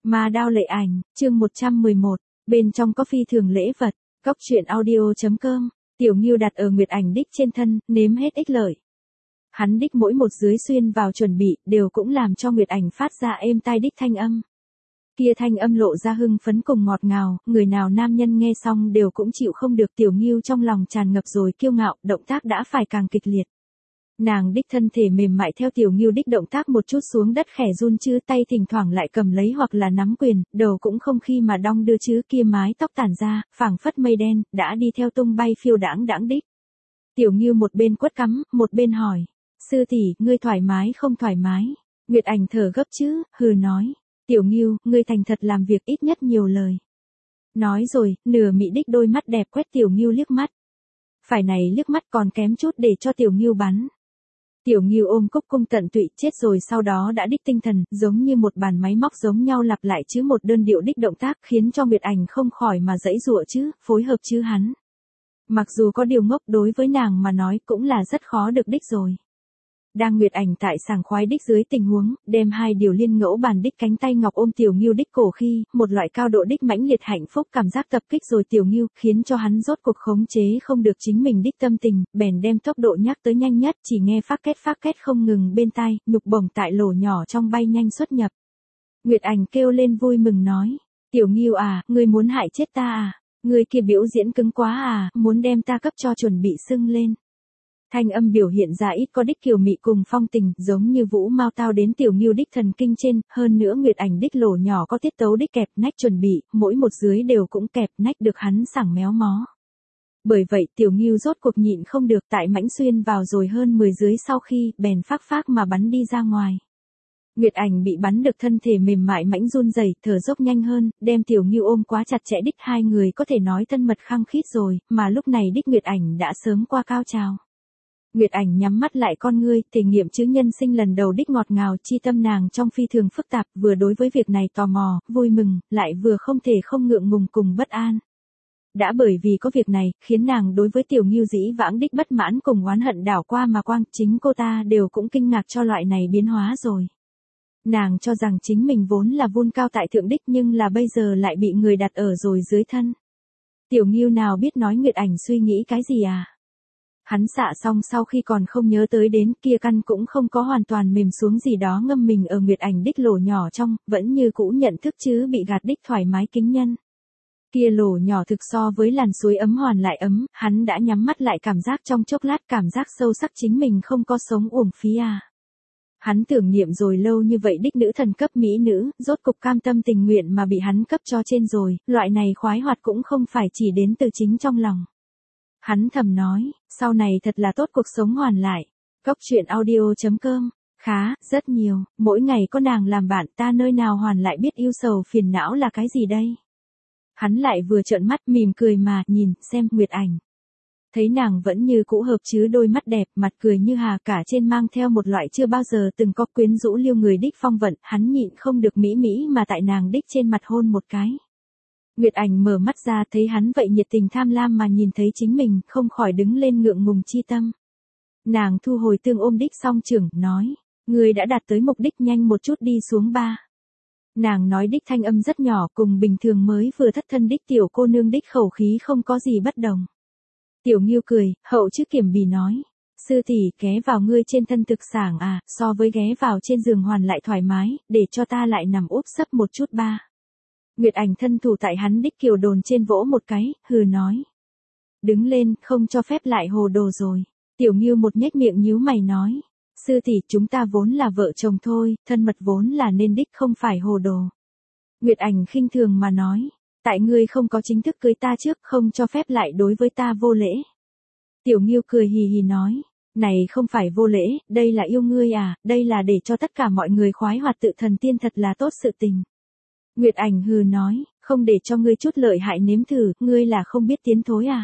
Ma đao lệ ảnh, chương 111, bên trong có phi thường lễ vật, góc truyện audio.com, Tiểu Ngưu đặt ở Nguyệt Ảnh đích trên thân, nếm hết ích lợi. Hắn đích mỗi một dưới xuyên vào chuẩn bị, đều cũng làm cho Nguyệt Ảnh phát ra êm tai đích thanh âm. Kia thanh âm lộ ra hưng phấn cùng ngọt ngào, người nào nam nhân nghe xong đều cũng chịu không được. Tiểu Ngưu trong lòng tràn ngập rồi kiêu ngạo, động tác đã phải càng kịch liệt. Nàng đích thân thể mềm mại theo Tiểu Ngưu đích động tác một chút xuống đất khẽ run chứ, tay thỉnh thoảng lại cầm lấy hoặc là nắm quyền, đầu cũng không khi mà đong đưa chứ, kia mái tóc tản ra, phảng phất mây đen, đã đi theo tung bay phiêu đãng đãng đích. Tiểu Ngưu một bên quất cắm, một bên hỏi, sư tỷ, ngươi thoải mái không thoải mái? Nguyệt Ảnh thở gấp chứ, hừ nói, Tiểu Ngưu, ngươi thành thật làm việc, ít nhất nhiều lời. Nói rồi, nửa mị đích đôi mắt đẹp quét Tiểu Ngưu liếc mắt. Phải này liếc mắt còn kém chút để cho Tiểu Ngưu bắn. Tiểu Ngưu ôm cúc cung tận tụy chết rồi, sau đó đã đích tinh thần, giống như một bàn máy móc giống nhau lặp lại chứ một đơn điệu đích động tác, khiến cho Nguyệt Ảnh không khỏi mà giãy giụa chứ, phối hợp chứ hắn. Mặc dù có điều ngốc, đối với nàng mà nói cũng là rất khó được đích rồi. Đang Nguyệt Ảnh tại sảng khoái đích dưới tình huống, đem hai điều liên ngẫu bàn đích cánh tay ngọc ôm Tiểu Ngưu đích cổ khi, một loại cao độ đích mãnh liệt hạnh phúc cảm giác tập kích rồi Tiểu Ngưu, khiến cho hắn rốt cuộc khống chế không được chính mình đích tâm tình, bèn đem tốc độ nhắc tới nhanh nhất, chỉ nghe phác két không ngừng bên tai, nhục bổng tại lỗ nhỏ trong bay nhanh xuất nhập. Nguyệt Ảnh kêu lên vui mừng nói, Tiểu Ngưu à, ngươi muốn hại chết ta à, ngươi kia biểu diễn cứng quá à, muốn đem ta cấp cho chuẩn bị sưng lên. Thanh âm biểu hiện ra ít có đích kiều mị cùng phong tình, giống như vũ mao tao đến Tiểu Ngưu đích thần kinh trên, hơn nữa Nguyệt Ảnh đích lỗ nhỏ có tiết tấu đích kẹp nách chuẩn bị, mỗi một dưới đều cũng kẹp nách được hắn sảng méo mó. Bởi vậy Tiểu Ngưu rốt cuộc nhịn không được, tại mãnh xuyên vào rồi hơn 10 dưới sau khi, bèn phác mà bắn đi ra ngoài. Nguyệt Ảnh bị bắn được thân thể mềm mại mãnh run rẩy, thở dốc nhanh hơn, đem Tiểu Ngưu ôm quá chặt chẽ đích, hai người có thể nói thân mật khăng khít rồi, mà lúc này đích Nguyệt Ảnh đã sớm qua cao trào. Nguyệt Ảnh nhắm mắt lại con ngươi, thể nghiệm chứ nhân sinh lần đầu đích ngọt ngào, chi tâm nàng trong phi thường phức tạp, vừa đối với việc này tò mò, vui mừng, lại vừa không thể không ngượng ngùng cùng bất an. Đã bởi vì có việc này, khiến nàng đối với Tiểu Ngưu dĩ vãng đích bất mãn cùng oán hận đảo qua mà quang, chính cô ta đều cũng kinh ngạc cho loại này biến hóa rồi. Nàng cho rằng chính mình vốn là vun cao tại thượng đích, nhưng là bây giờ lại bị người đặt ở rồi dưới thân. Tiểu Ngưu nào biết nói Nguyệt Ảnh suy nghĩ cái gì à? Hắn xạ xong sau khi còn không nhớ tới đến, kia căn cũng không có hoàn toàn mềm xuống gì đó ngâm mình ở Nguyệt Ảnh đích lỗ nhỏ trong, vẫn như cũ nhận thức chứ bị gạt đích thoải mái kính nhân. Kia lỗ nhỏ thực so với làn suối ấm hoàn lại ấm, hắn đã nhắm mắt lại cảm giác trong chốc lát, cảm giác sâu sắc chính mình không có sống uổng phí à. Hắn tưởng niệm rồi lâu như vậy đích nữ thần cấp mỹ nữ, rốt cục cam tâm tình nguyện mà bị hắn cấp cho trên rồi, loại này khoái hoạt cũng không phải chỉ đến từ chính trong lòng. Hắn thầm nói, sau này thật là tốt cuộc sống hoàn lại. Góc truyện audio.com, khá, rất nhiều, mỗi ngày có nàng làm bạn, ta nơi nào hoàn lại biết yêu sầu phiền não là cái gì đây. Hắn lại vừa trợn mắt mỉm cười mà nhìn, xem Nguyệt Ảnh. Thấy nàng vẫn như cũ hợp chứ đôi mắt đẹp, mặt cười như hà, cả trên mang theo một loại chưa bao giờ từng có quyến rũ liêu người đích phong vận, hắn nhịn không được mỹ mà tại nàng đích trên mặt hôn một cái. Nguyệt Ảnh mở mắt ra thấy hắn vậy nhiệt tình tham lam mà nhìn thấy chính mình, không khỏi đứng lên ngượng ngùng chi tâm. Nàng thu hồi tương ôm đích song trưởng, nói, người đã đạt tới mục đích, nhanh một chút đi xuống ba. Nàng nói đích thanh âm rất nhỏ, cùng bình thường mới vừa thất thân đích tiểu cô nương đích khẩu khí không có gì bất đồng. Tiểu Ngưu cười, hậu chứ kiểm bì nói, sư tỷ, ghé vào ngươi trên thân thực sảng à, so với ghé vào trên giường hoàn lại thoải mái, để cho ta lại nằm úp sấp một chút ba. Nguyệt Ảnh thân thủ tại hắn đích kiều đồn trên vỗ một cái, hừ nói. Đứng lên, không cho phép lại hồ đồ rồi. Tiểu Ngưu một nhếch miệng nhíu mày nói. Sư tỷ, chúng ta vốn là vợ chồng thôi, thân mật vốn là nên đích, không phải hồ đồ. Nguyệt Ảnh khinh thường mà nói. Tại ngươi không có chính thức cưới ta trước, không cho phép lại đối với ta vô lễ. Tiểu Ngưu cười hì hì nói. Này không phải vô lễ, đây là yêu ngươi à, đây là để cho tất cả mọi người khoái hoạt tự thần tiên, thật là tốt sự tình. Nguyệt Ảnh hừ nói, không để cho ngươi chút lợi hại nếm thử, ngươi là không biết tiến thối à.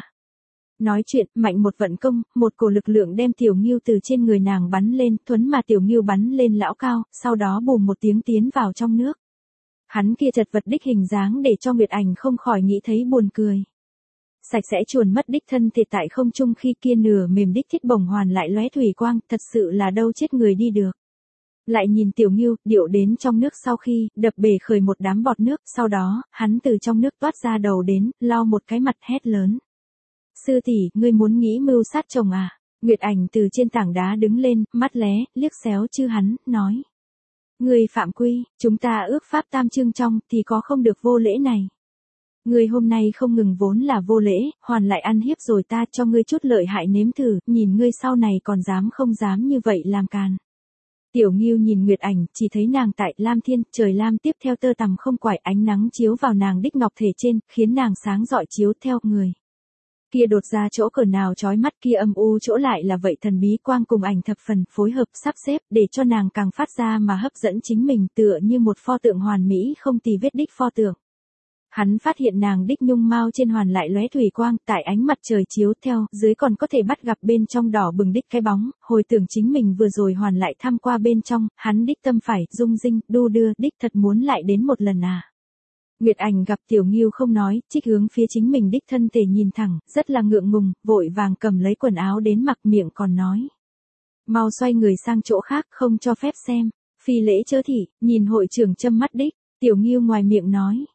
Nói chuyện, mạnh một vận công, một cổ lực lượng đem Tiểu Ngưu từ trên người nàng bắn lên, thuấn mà Tiểu Ngưu bắn lên lão cao, sau đó bùm một tiếng tiến vào trong nước. Hắn kia chật vật đích hình dáng để cho Nguyệt Ảnh không khỏi nghĩ thấy buồn cười. Sạch sẽ chuồn mất đích thân thể tại không trung khi kia nửa mềm đích thiết bổng hoàn lại lóe thủy quang, thật sự là đâu chết người đi được. Lại nhìn Tiểu Ngưu, điệu đến trong nước sau khi, đập bể khởi một đám bọt nước, sau đó, hắn từ trong nước toát ra đầu đến, lau một cái mặt hét lớn. Sư tỷ, ngươi muốn nghĩ mưu sát chồng à? Nguyệt Ảnh từ trên tảng đá đứng lên, mắt lé, liếc xéo chư hắn, nói. Ngươi phạm quy, chúng ta ước pháp tam chương trong, thì có không được vô lễ này. Ngươi hôm nay không ngừng vốn là vô lễ, hoàn lại ăn hiếp rồi ta cho ngươi chút lợi hại nếm thử, nhìn ngươi sau này còn dám không dám như vậy làm càn. Tiểu Ngưu nhìn Nguyệt Ảnh, chỉ thấy nàng tại lam thiên, trời lam tiếp theo tơ tằm không quải ánh nắng chiếu vào nàng đích ngọc thể trên, khiến nàng sáng rọi chiếu theo người. Kia đột ra chỗ cờ nào chói mắt, kia âm u chỗ lại là vậy thần bí quang cùng ảnh thập phần phối hợp sắp xếp để cho nàng càng phát ra mà hấp dẫn chính mình tựa như một pho tượng hoàn mỹ không tì vết đích pho tượng. Hắn phát hiện nàng đích nhung mao trên hoàn lại lóe thủy quang, tại ánh mặt trời chiếu theo, dưới còn có thể bắt gặp bên trong đỏ bừng đích cái bóng, hồi tưởng chính mình vừa rồi hoàn lại tham qua bên trong, hắn đích tâm phải, rung rinh, đu đưa, đích thật muốn lại đến một lần à. Nguyệt Ảnh gặp Tiểu Ngưu không nói, trích hướng phía chính mình đích thân thể nhìn thẳng, rất là ngượng ngùng, vội vàng cầm lấy quần áo đến mặc, miệng còn nói. Mau xoay người sang chỗ khác, không cho phép xem. Phi lễ chớ thị, nhìn hội trưởng châm mắt đích, Tiểu Ngưu ngoài miệng nói.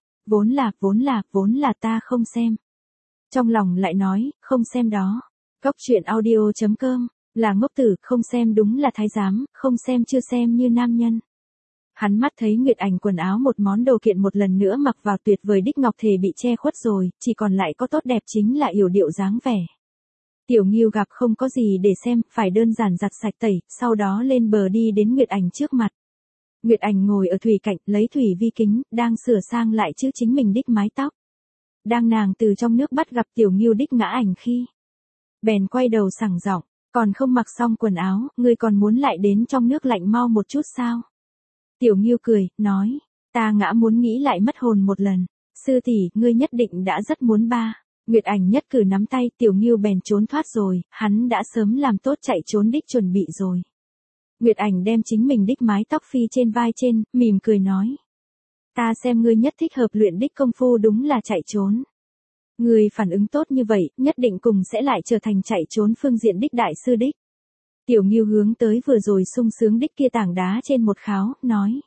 Vốn là ta không xem. Trong lòng lại nói, không xem đó. Góc truyện audio.com, là ngốc tử, không xem đúng là thái giám, không xem chưa xem như nam nhân. Hắn mắt thấy Nguyệt Ảnh quần áo một món đồ kiện một lần nữa mặc vào tuyệt vời đích ngọc thể bị che khuất rồi, chỉ còn lại có tốt đẹp chính là yểu điệu dáng vẻ. Tiểu Ngưu gặp không có gì để xem, phải đơn giản giặt sạch tẩy, sau đó lên bờ đi đến Nguyệt Ảnh trước mặt. Nguyệt Ảnh ngồi ở thủy cạnh, lấy thủy vi kính, đang sửa sang lại chữ chính mình đích mái tóc. Đang nàng từ trong nước bắt gặp Tiểu Ngưu đích ngã ảnh khi. Bèn quay đầu sảng giọng, còn không mặc xong quần áo, ngươi còn muốn lại đến trong nước lạnh mau một chút sao? Tiểu Ngưu cười, nói, ta ngã muốn nghĩ lại mất hồn một lần. Sư tỷ, ngươi nhất định đã rất muốn ba. Nguyệt Ảnh nhất cử nắm tay, Tiểu Ngưu bèn trốn thoát rồi, hắn đã sớm làm tốt chạy trốn đích chuẩn bị rồi. Nguyệt Ảnh đem chính mình đích mái tóc phi trên vai trên, mỉm cười nói. Ta xem ngươi nhất thích hợp luyện đích công phu đúng là chạy trốn. Ngươi phản ứng tốt như vậy, nhất định cùng sẽ lại trở thành chạy trốn phương diện đích đại sư đích. Tiểu Ngưu hướng tới vừa rồi sung sướng đích kia tảng đá trên một kháo, nói.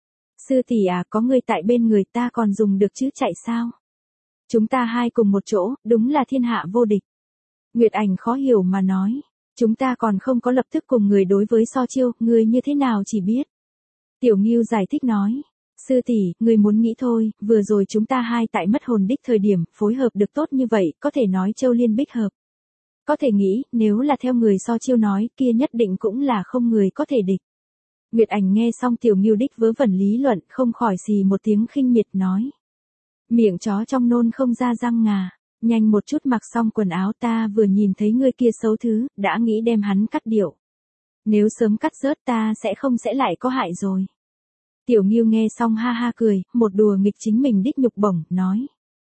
Sư tỷ à, có ngươi tại bên người ta còn dùng được chứ chạy sao? Chúng ta hai cùng một chỗ, đúng là thiên hạ vô địch. Nguyệt Ảnh khó hiểu mà nói. Chúng ta còn không có lập tức cùng người đối với so chiêu, ngươi như thế nào chỉ biết. Tiểu Ngưu giải thích nói. Sư tỷ, ngươi muốn nghĩ thôi, vừa rồi chúng ta hai tại mất hồn đích thời điểm, phối hợp được tốt như vậy, có thể nói châu liên bích hợp. Có thể nghĩ, nếu là theo người so chiêu nói, kia nhất định cũng là không người có thể địch. Nguyệt Ảnh nghe xong Tiểu Ngưu đích vớ vẩn lý luận, không khỏi xì một tiếng khinh miệt nói. Miệng chó trong nôn không ra răng ngà, nhanh một chút mặc xong quần áo, ta vừa nhìn thấy ngươi kia xấu thứ, đã nghĩ đem hắn cắt điệu. Nếu sớm cắt rớt ta sẽ lại có hại rồi. Tiểu Ngưu nghe xong ha ha cười, một đùa nghịch chính mình đích nhục bổng, nói.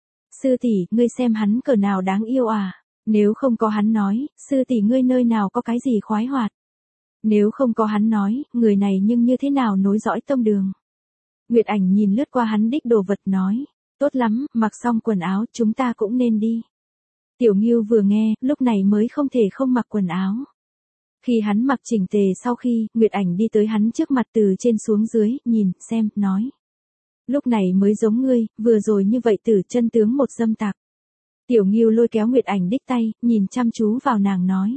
Sư tỷ, ngươi xem hắn cỡ nào đáng yêu à, nếu không có hắn nói, sư tỷ ngươi nơi nào có cái gì khoái hoạt. Nếu không có hắn nói, người này nhưng như thế nào nối dõi tông đường. Nguyệt Ảnh nhìn lướt qua hắn đích đồ vật nói. Tốt lắm, mặc xong quần áo, chúng ta cũng nên đi. Tiểu Ngưu vừa nghe, lúc này mới không thể không mặc quần áo. Khi hắn mặc chỉnh tề sau khi, Nguyệt Ảnh đi tới hắn trước mặt từ trên xuống dưới, nhìn, xem, nói. Lúc này mới giống ngươi, vừa rồi như vậy tử chân tướng một dâm tặc. Tiểu Ngưu lôi kéo Nguyệt Ảnh đích tay, nhìn chăm chú vào nàng nói.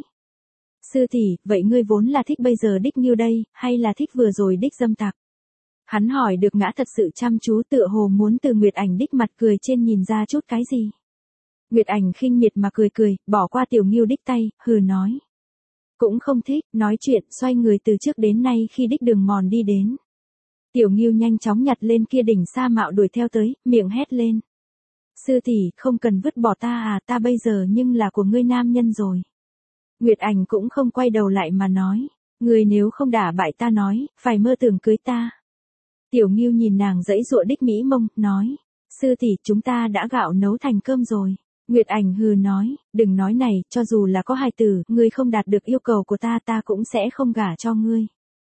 Sư tỷ, vậy ngươi vốn là thích bây giờ đích Ngưu đây, hay là thích vừa rồi đích dâm tặc? Hắn hỏi được ngã thật sự chăm chú tựa hồ muốn từ Nguyệt Ảnh đích mặt cười trên nhìn ra chút cái gì. Nguyệt Ảnh khinh miệt mà cười, bỏ qua Tiểu Ngưu đích tay, hừ nói. Cũng không thích, nói chuyện, xoay người từ trước đến nay khi đích đường mòn đi đến. Tiểu Ngưu nhanh chóng nhặt lên kia đỉnh sa mạo đuổi theo tới, miệng hét lên. Sư tỷ, không cần vứt bỏ ta à, ta bây giờ nhưng là của ngươi nam nhân rồi. Nguyệt Ảnh cũng không quay đầu lại mà nói. Ngươi nếu không đả bại ta nói, phải mơ tưởng cưới ta. Tiểu Ngưu nhìn nàng dãy dụa đích mỹ mông, nói. Sư tỷ, chúng ta đã gạo nấu thành cơm rồi. Nguyệt Ảnh hừ nói, đừng nói này, cho dù là có hài tử, ngươi không đạt được yêu cầu của ta, ta cũng sẽ không gả cho ngươi.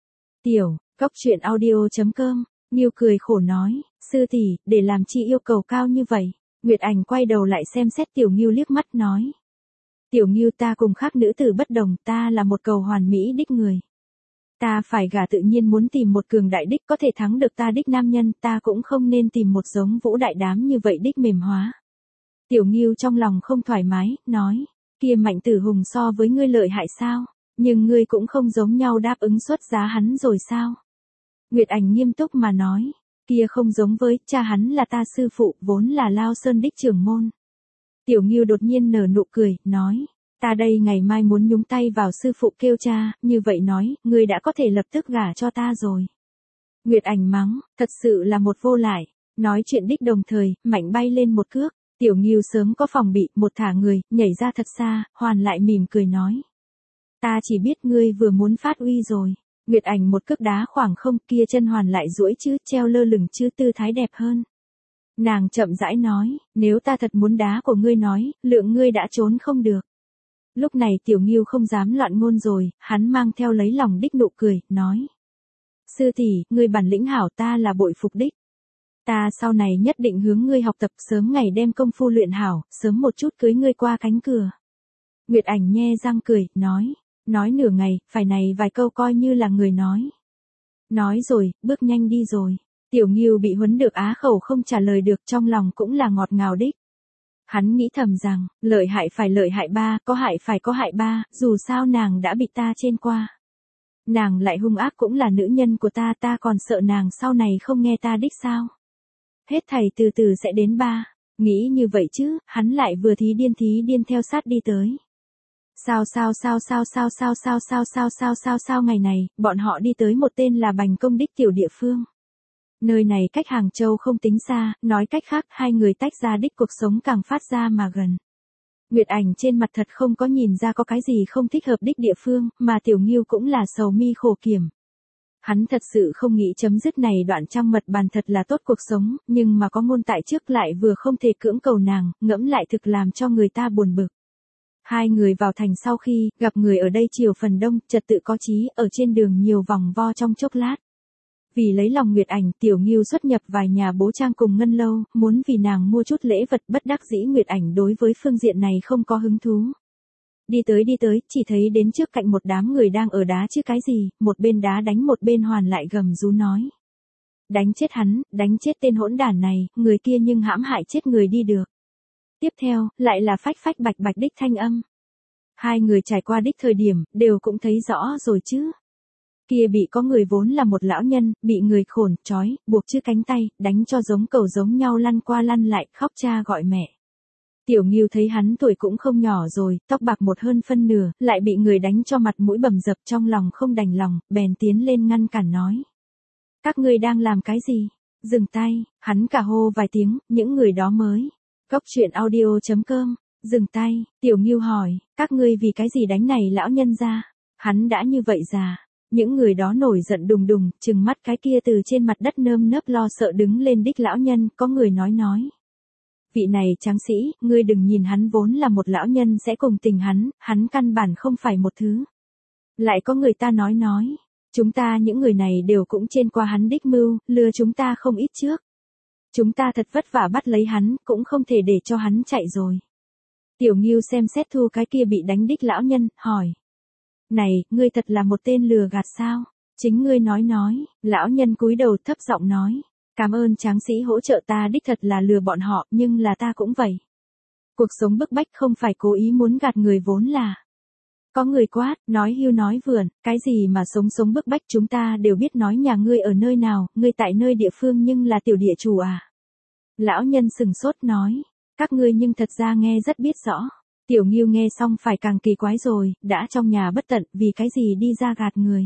Tiểu, góc truyện audio.com, Ngưu cười khổ nói, sư tỷ, để làm chi yêu cầu cao như vậy. Nguyệt Ảnh quay đầu lại xem xét Tiểu Ngưu liếc mắt nói. Tiểu Ngưu, ta cùng khác nữ tử bất đồng, ta là một cầu hoàn mỹ đích người. Ta phải gả tự nhiên muốn tìm một cường đại đích có thể thắng được ta đích nam nhân, ta cũng không nên tìm một giống Vũ đại đám như vậy đích mềm hóa. Tiểu Ngưu trong lòng không thoải mái, nói, kia Mạnh Tử Hùng so với ngươi lợi hại sao, nhưng ngươi cũng không giống nhau đáp ứng xuất giá hắn rồi sao? Nguyệt Ảnh nghiêm túc mà nói, kia không giống với, cha hắn là ta sư phụ, vốn là Lao Sơn đích trưởng môn. Tiểu Ngưu đột nhiên nở nụ cười, nói, ta đây ngày mai muốn nhúng tay vào sư phụ kêu cha, như vậy nói, ngươi đã có thể lập tức gả cho ta rồi. Nguyệt Ảnh mắng, thật sự là một vô lại, nói chuyện đích đồng thời, Mạnh bay lên một cước, Tiểu Ngưu sớm có phòng bị, một thả người, nhảy ra thật xa, Hoàn lại mỉm cười nói. Ta chỉ biết ngươi vừa muốn phát uy rồi. Nguyệt Ảnh một cước đá khoảng không, kia chân Hoàn lại duỗi chứ, treo lơ lửng chứ, tư thái đẹp hơn. Nàng chậm rãi nói, nếu ta thật muốn đá của ngươi nói, lượng ngươi đã trốn không được. Lúc này Tiểu Ngưu không dám loạn ngôn rồi, hắn mang theo lấy lòng đích nụ cười, nói. Sư tỷ, ngươi bản lĩnh hảo, ta là bội phục đích. Ta sau này nhất định hướng ngươi học tập, sớm ngày đem công phu luyện hảo, sớm một chút cưới ngươi qua cánh cửa. Nguyệt Ảnh nhe răng cười, nói nửa ngày, phải này vài câu coi như là người nói. Nói rồi, bước nhanh đi rồi. Tiểu Ngưu bị huấn được á khẩu không trả lời được, trong lòng cũng là ngọt ngào đích. Hắn nghĩ thầm rằng, lợi hại phải lợi hại ba, có hại phải có hại ba, dù sao nàng đã bị ta trên qua. Nàng lại hung ác cũng là nữ nhân của ta, ta còn sợ nàng sau này không nghe ta đích sao. Hết thầy từ từ sẽ đến ba. Nghĩ như vậy chứ, hắn lại vừa thí điên theo sát đi tới. Sao ngày này, bọn họ đi tới một tên là Bành Công đích tiểu địa phương. Nơi này cách Hàng Châu không tính xa, nói cách khác, hai người tách ra đích cuộc sống càng phát ra mà gần. Nguyệt Ảnh trên mặt thật không có nhìn ra có cái gì không thích hợp đích địa phương, mà Tiểu Ngưu cũng là sầu mi khổ kiểm. Hắn thật sự không nghĩ chấm dứt này đoạn trăng mật bàn thật là tốt cuộc sống, nhưng mà có ngôn tại trước lại vừa không thể cưỡng cầu nàng, ngẫm lại thực làm cho người ta buồn bực. Hai người vào thành sau khi, gặp người ở đây chiều phần đông, trật tự có chí, ở trên đường nhiều vòng vo trong chốc lát. Vì lấy lòng Nguyệt Ảnh, Tiểu Ngưu xuất nhập vài nhà bố trang cùng ngân lâu, muốn vì nàng mua chút lễ vật, bất đắc dĩ Nguyệt Ảnh đối với phương diện này không có hứng thú. Đi tới, chỉ thấy đến trước cạnh một đám người đang ở đá chứ cái gì, một bên đá đánh một bên Hoàn lại gầm rú nói. Đánh chết hắn, đánh chết tên hỗn đản này, người kia nhưng hãm hại chết người đi được. Tiếp theo, lại là phách phách bạch bạch đích thanh âm. Hai người trải qua đích thời điểm, đều cũng thấy rõ rồi chứ. Kia bị có người vốn là một lão nhân, bị người khổn, trói, buộc chữ cánh tay, đánh cho giống cẩu giống nhau lăn qua lăn lại, khóc cha gọi mẹ. Tiểu Ngưu thấy hắn tuổi cũng không nhỏ rồi, tóc bạc một hơn phân nửa, lại bị người đánh cho mặt mũi bầm dập, trong lòng không đành lòng, bèn tiến lên ngăn cản nói. Các ngươi đang làm cái gì? Dừng tay, hắn cả hô vài tiếng, những người đó mới. Góc truyện audio.com, dừng tay, Tiểu Ngưu hỏi, các ngươi vì cái gì đánh này lão nhân ra? Hắn đã như vậy già. Những người đó nổi giận đùng đùng, trừng mắt cái kia từ trên mặt đất nơm nớp lo sợ đứng lên đích lão nhân, có người nói. Vị này tráng sĩ, ngươi đừng nhìn hắn vốn là một lão nhân sẽ cùng tình hắn căn bản không phải một thứ. Lại có người ta nói, chúng ta những người này đều cũng trên qua hắn đích mưu, lừa chúng ta không ít trước. Chúng ta thật vất vả bắt lấy hắn, cũng không thể để cho hắn chạy rồi. Tiểu Ngưu xem xét thu cái kia bị đánh đích lão nhân, hỏi. Này, ngươi thật là một tên lừa gạt sao? Chính ngươi nói, lão nhân cúi đầu thấp giọng nói. Cảm ơn tráng sĩ hỗ trợ ta đích thật là lừa bọn họ, nhưng là ta cũng vậy. Cuộc sống bức bách không phải cố ý muốn gạt người vốn là. Có người quát, nói hưu nói vượn, cái gì mà sống bức bách chúng ta đều biết nói nhà ngươi ở nơi nào, ngươi tại nơi địa phương nhưng là tiểu địa chủ à. Lão nhân sừng sốt nói, các ngươi nhưng thật ra nghe rất biết rõ. Tiểu Ngưu nghe xong phải càng kỳ quái rồi, đã trong nhà bất tận, vì cái gì đi ra gạt người.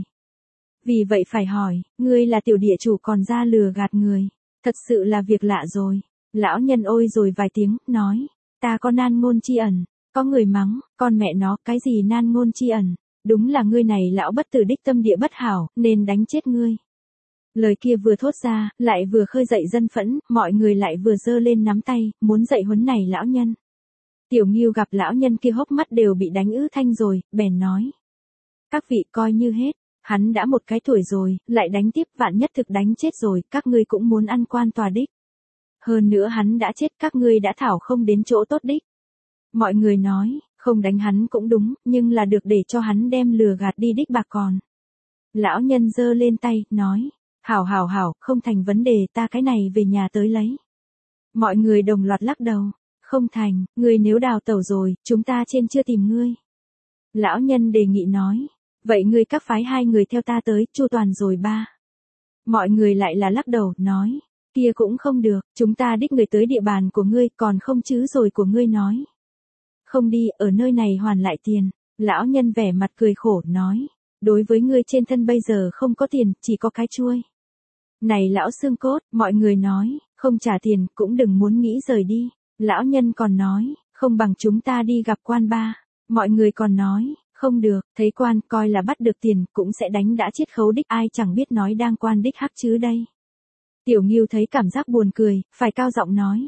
Vì vậy phải hỏi, ngươi là tiểu địa chủ còn ra lừa gạt người, thật sự là việc lạ rồi. Lão nhân ôi rồi vài tiếng, nói, ta có nan ngôn tri ẩn, có người mắng, con mẹ nó, cái gì nan ngôn tri ẩn, đúng là ngươi này lão bất tử đích tâm địa bất hảo, nên đánh chết ngươi. Lời kia vừa thốt ra, lại vừa khơi dậy dân phẫn, mọi người lại vừa giơ lên nắm tay, muốn dạy huấn này lão nhân. Tiểu Ngưu gặp lão nhân kia hốc mắt đều bị đánh ứ thanh rồi, bèn nói. Các vị coi như hết, hắn đã một cái tuổi rồi, lại đánh tiếp vạn nhất thực đánh chết rồi, các ngươi cũng muốn ăn quan tòa đích. Hơn nữa hắn đã chết các ngươi đã thảo không đến chỗ tốt đích. Mọi người nói, không đánh hắn cũng đúng, nhưng là được để cho hắn đem lừa gạt đi đích bạc còn. Lão nhân giơ lên tay, nói, hảo hảo hảo, không thành vấn đề, ta cái này về nhà tới lấy. Mọi người đồng loạt lắc đầu, không thành, ngươi nếu đào tẩu rồi, chúng ta trên chưa tìm ngươi. Lão nhân đề nghị nói, vậy ngươi các phái hai người theo ta tới, chu toàn rồi ba. Mọi người lại là lắc đầu, nói, kia cũng không được, chúng ta đích người tới địa bàn của ngươi, còn không chứ rồi của ngươi nói. Không đi, ở nơi này hoàn lại tiền. Lão nhân vẻ mặt cười khổ, nói, đối với ngươi trên thân bây giờ không có tiền, chỉ có cái chuôi. Này lão xương cốt, mọi người nói, không trả tiền, cũng đừng muốn nghĩ rời đi. Lão nhân còn nói, không bằng chúng ta đi gặp quan ba. Mọi người còn nói, không được, thấy quan, coi là bắt được tiền, cũng sẽ đánh đã chiết khấu đích, ai chẳng biết nói đang quan đích hắc chứ đây. Tiểu Ngưu thấy cảm giác buồn cười, phải cao giọng nói.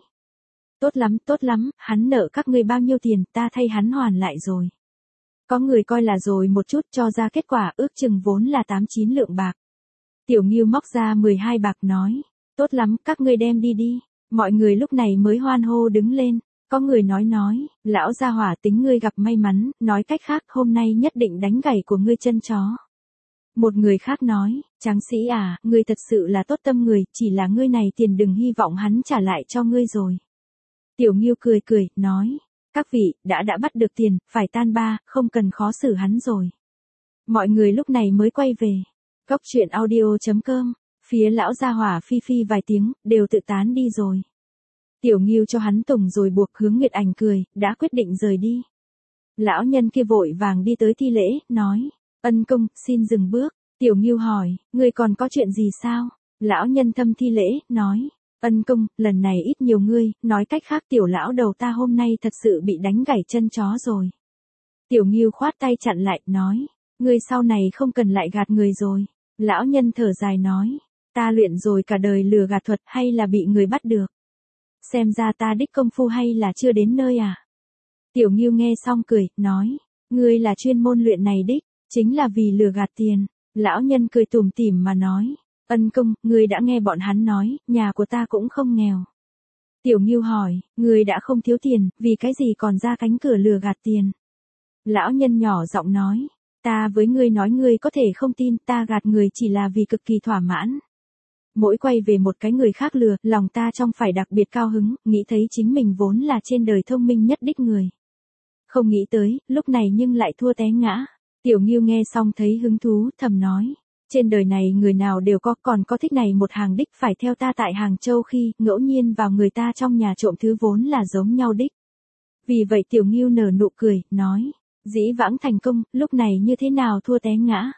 Tốt lắm, hắn nợ các ngươi bao nhiêu tiền, ta thay hắn hoàn lại rồi. Có người coi là rồi một chút cho ra kết quả ước chừng vốn là 8-9 lượng bạc. Tiểu Ngưu móc ra 12 bạc nói, tốt lắm, các ngươi đem đi đi. Mọi người lúc này mới hoan hô đứng lên. Có người nói, lão gia hỏa tính ngươi gặp may mắn, nói cách khác hôm nay nhất định đánh gãy của ngươi chân chó. Một người khác nói, tráng sĩ à, ngươi thật sự là tốt tâm người, chỉ là ngươi này tiền đừng hy vọng hắn trả lại cho ngươi rồi. Tiểu Ngưu cười, nói, các vị, đã bắt được tiền, phải tan ba, không cần khó xử hắn rồi. Mọi người lúc này mới quay về. Góc truyện audio.com, phía lão gia hỏa phi phi vài tiếng, đều tự tán đi rồi. Tiểu Ngưu cho hắn tùng rồi buộc hướng Nguyệt Ảnh cười, đã quyết định rời đi. Lão nhân kia vội vàng đi tới thi lễ, nói, ân công, xin dừng bước. Tiểu Ngưu hỏi, ngươi còn có chuyện gì sao? Lão nhân thâm thi lễ, nói, ân công, lần này ít nhiều ngươi, nói cách khác tiểu lão đầu ta hôm nay thật sự bị đánh gãy chân chó rồi. Tiểu Ngưu khoát tay chặn lại, nói, ngươi sau này không cần lại gạt người rồi. Lão nhân thở dài nói, ta luyện rồi cả đời lừa gạt thuật hay là bị người bắt được. Xem ra ta đích công phu hay là chưa đến nơi à? Tiểu Ngưu nghe xong cười, nói, ngươi là chuyên môn luyện này đích, chính là vì lừa gạt tiền. Lão nhân cười tủm tỉm mà nói, ân công, ngươi đã nghe bọn hắn nói, nhà của ta cũng không nghèo. Tiểu Ngưu hỏi, ngươi đã không thiếu tiền, vì cái gì còn ra cánh cửa lừa gạt tiền? Lão nhân nhỏ giọng nói, ta với ngươi nói ngươi có thể không tin, ta gạt người chỉ là vì cực kỳ thỏa mãn. Mỗi quay về một cái người khác lừa, lòng ta trong phải đặc biệt cao hứng, nghĩ thấy chính mình vốn là trên đời thông minh nhất đích người. Không nghĩ tới, lúc này nhưng lại thua té ngã. Tiểu Ngưu nghe xong thấy hứng thú, thầm nói, trên đời này người nào đều có, còn có thích này một hàng đích phải theo ta tại Hàng Châu khi, ngẫu nhiên vào người ta trong nhà trộm thứ vốn là giống nhau đích. Vì vậy Tiểu Ngưu nở nụ cười, nói, dĩ vãng thành công, lúc này như thế nào thua té ngã?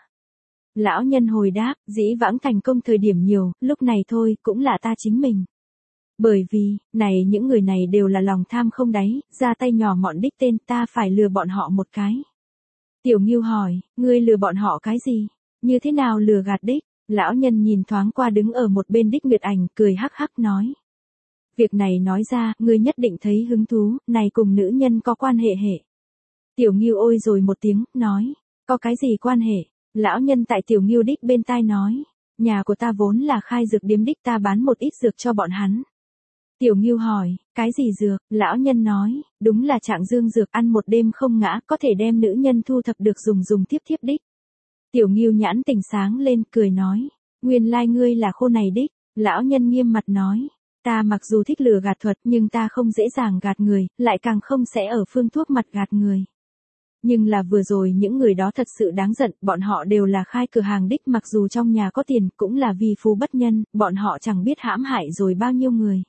Lão nhân hồi đáp, dĩ vãng thành công thời điểm nhiều, lúc này thôi, cũng là ta chính mình. Bởi vì, này những người này đều là lòng tham không đáy, ra tay nhỏ mọn đích tên, ta phải lừa bọn họ một cái. Tiểu Ngưu hỏi, ngươi lừa bọn họ cái gì? Như thế nào lừa gạt đích? Lão nhân nhìn thoáng qua đứng ở một bên đích Nguyệt Ảnh, cười hắc hắc nói. Việc này nói ra, ngươi nhất định thấy hứng thú, này cùng nữ nhân có quan hệ hệ. Tiểu Ngưu ôi rồi một tiếng, nói, có cái gì quan hệ? Lão nhân tại Tiểu Ngưu đích bên tai nói, nhà của ta vốn là khai dược điếm đích, ta bán một ít dược cho bọn hắn. Tiểu Ngưu hỏi, cái gì dược? Lão nhân nói, đúng là trạng dương dược, ăn một đêm không ngã, có thể đem nữ nhân thu thập được dùng tiếp đích. Tiểu Ngưu nhãn tỉnh sáng lên, cười nói, nguyên lai ngươi là khô này đích. Lão nhân nghiêm mặt nói, ta mặc dù thích lừa gạt thuật, nhưng ta không dễ dàng gạt người, lại càng không sẽ ở phương thuốc mặt gạt người. Nhưng là vừa rồi những người đó thật sự đáng giận, bọn họ đều là khai cửa hàng đích, mặc dù trong nhà có tiền, cũng là vì phú bất nhân, bọn họ chẳng biết hãm hại rồi bao nhiêu người.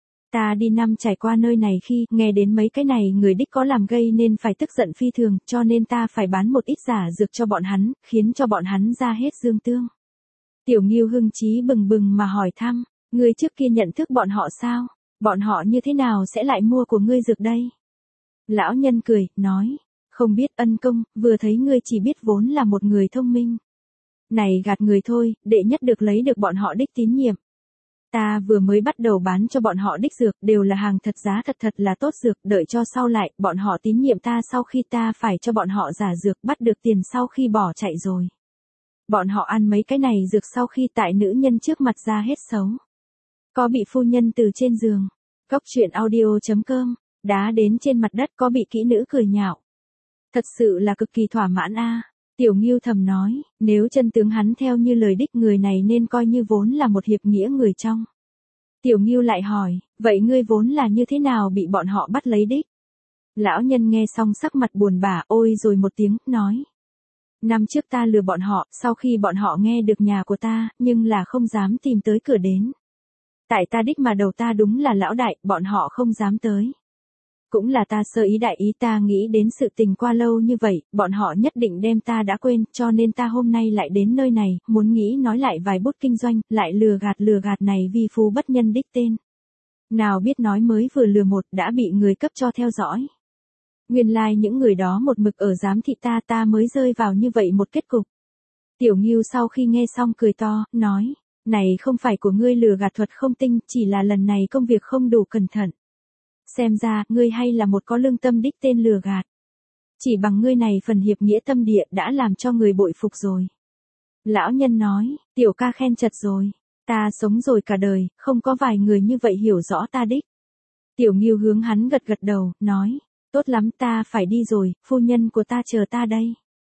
Ta đi năm trải qua nơi này khi nghe đến mấy cái này người đích có làm gây nên phải tức giận phi thường, cho nên ta phải bán một ít giả dược cho bọn hắn, khiến cho bọn hắn ra hết dương tương. Tiểu Ngưu hưng chí bừng bừng mà hỏi thăm, ngươi trước kia nhận thức bọn họ sao? Bọn họ như thế nào sẽ lại mua của ngươi dược đây? Lão nhân cười, nói, không biết ân công, vừa thấy ngươi chỉ biết vốn là một người thông minh. Này gạt người thôi, đệ nhất được lấy được bọn họ đích tín nhiệm. Ta vừa mới bắt đầu bán cho bọn họ đích dược, đều là hàng thật giá thật là tốt dược, đợi cho sau lại, bọn họ tín nhiệm ta sau khi ta phải cho bọn họ giả dược, bắt được tiền sau khi bỏ chạy rồi. Bọn họ ăn mấy cái này dược sau khi tại nữ nhân trước mặt ra hết xấu. Có bị phu nhân từ trên giường. Góc truyện audio.com, đá đến trên mặt đất, có bị kỹ nữ cười nhạo. Thật sự là cực kỳ thỏa mãn a. Tiểu Ngưu thầm nói, nếu chân tướng hắn theo như lời đích người này nên coi như vốn là một hiệp nghĩa người trong. Tiểu Ngưu lại hỏi, vậy ngươi vốn là như thế nào bị bọn họ bắt lấy đích? Lão nhân nghe xong sắc mặt buồn bã, ôi rồi một tiếng, nói. Năm trước ta lừa bọn họ, sau khi bọn họ nghe được nhà của ta, nhưng là không dám tìm tới cửa đến. Tại ta đích mà đầu ta đúng là lão đại, bọn họ không dám tới. Cũng là ta sơ ý đại ý, ta nghĩ đến sự tình qua lâu như vậy, bọn họ nhất định đem ta đã quên, cho nên ta hôm nay lại đến nơi này, muốn nghĩ nói lại vài bút kinh doanh, lại lừa gạt này vi phu bất nhân đích tên. Nào biết nói mới vừa lừa một đã bị người cấp cho theo dõi. Nguyên lai những người đó một mực ở giám thị ta mới rơi vào như vậy một kết cục. Tiểu Ngưu sau khi nghe xong cười to, nói, này không phải của ngươi lừa gạt thuật không tinh, chỉ là lần này công việc không đủ cẩn thận. Xem ra, ngươi hay là một có lương tâm đích tên lừa gạt. Chỉ bằng ngươi này phần hiệp nghĩa tâm địa đã làm cho người bội phục rồi. Lão nhân nói, tiểu ca khen chật rồi. Ta sống rồi cả đời, không có vài người như vậy hiểu rõ ta đích. Tiểu Ngưu hướng hắn gật gật đầu, nói, tốt lắm ta phải đi rồi, phu nhân của ta chờ ta đây.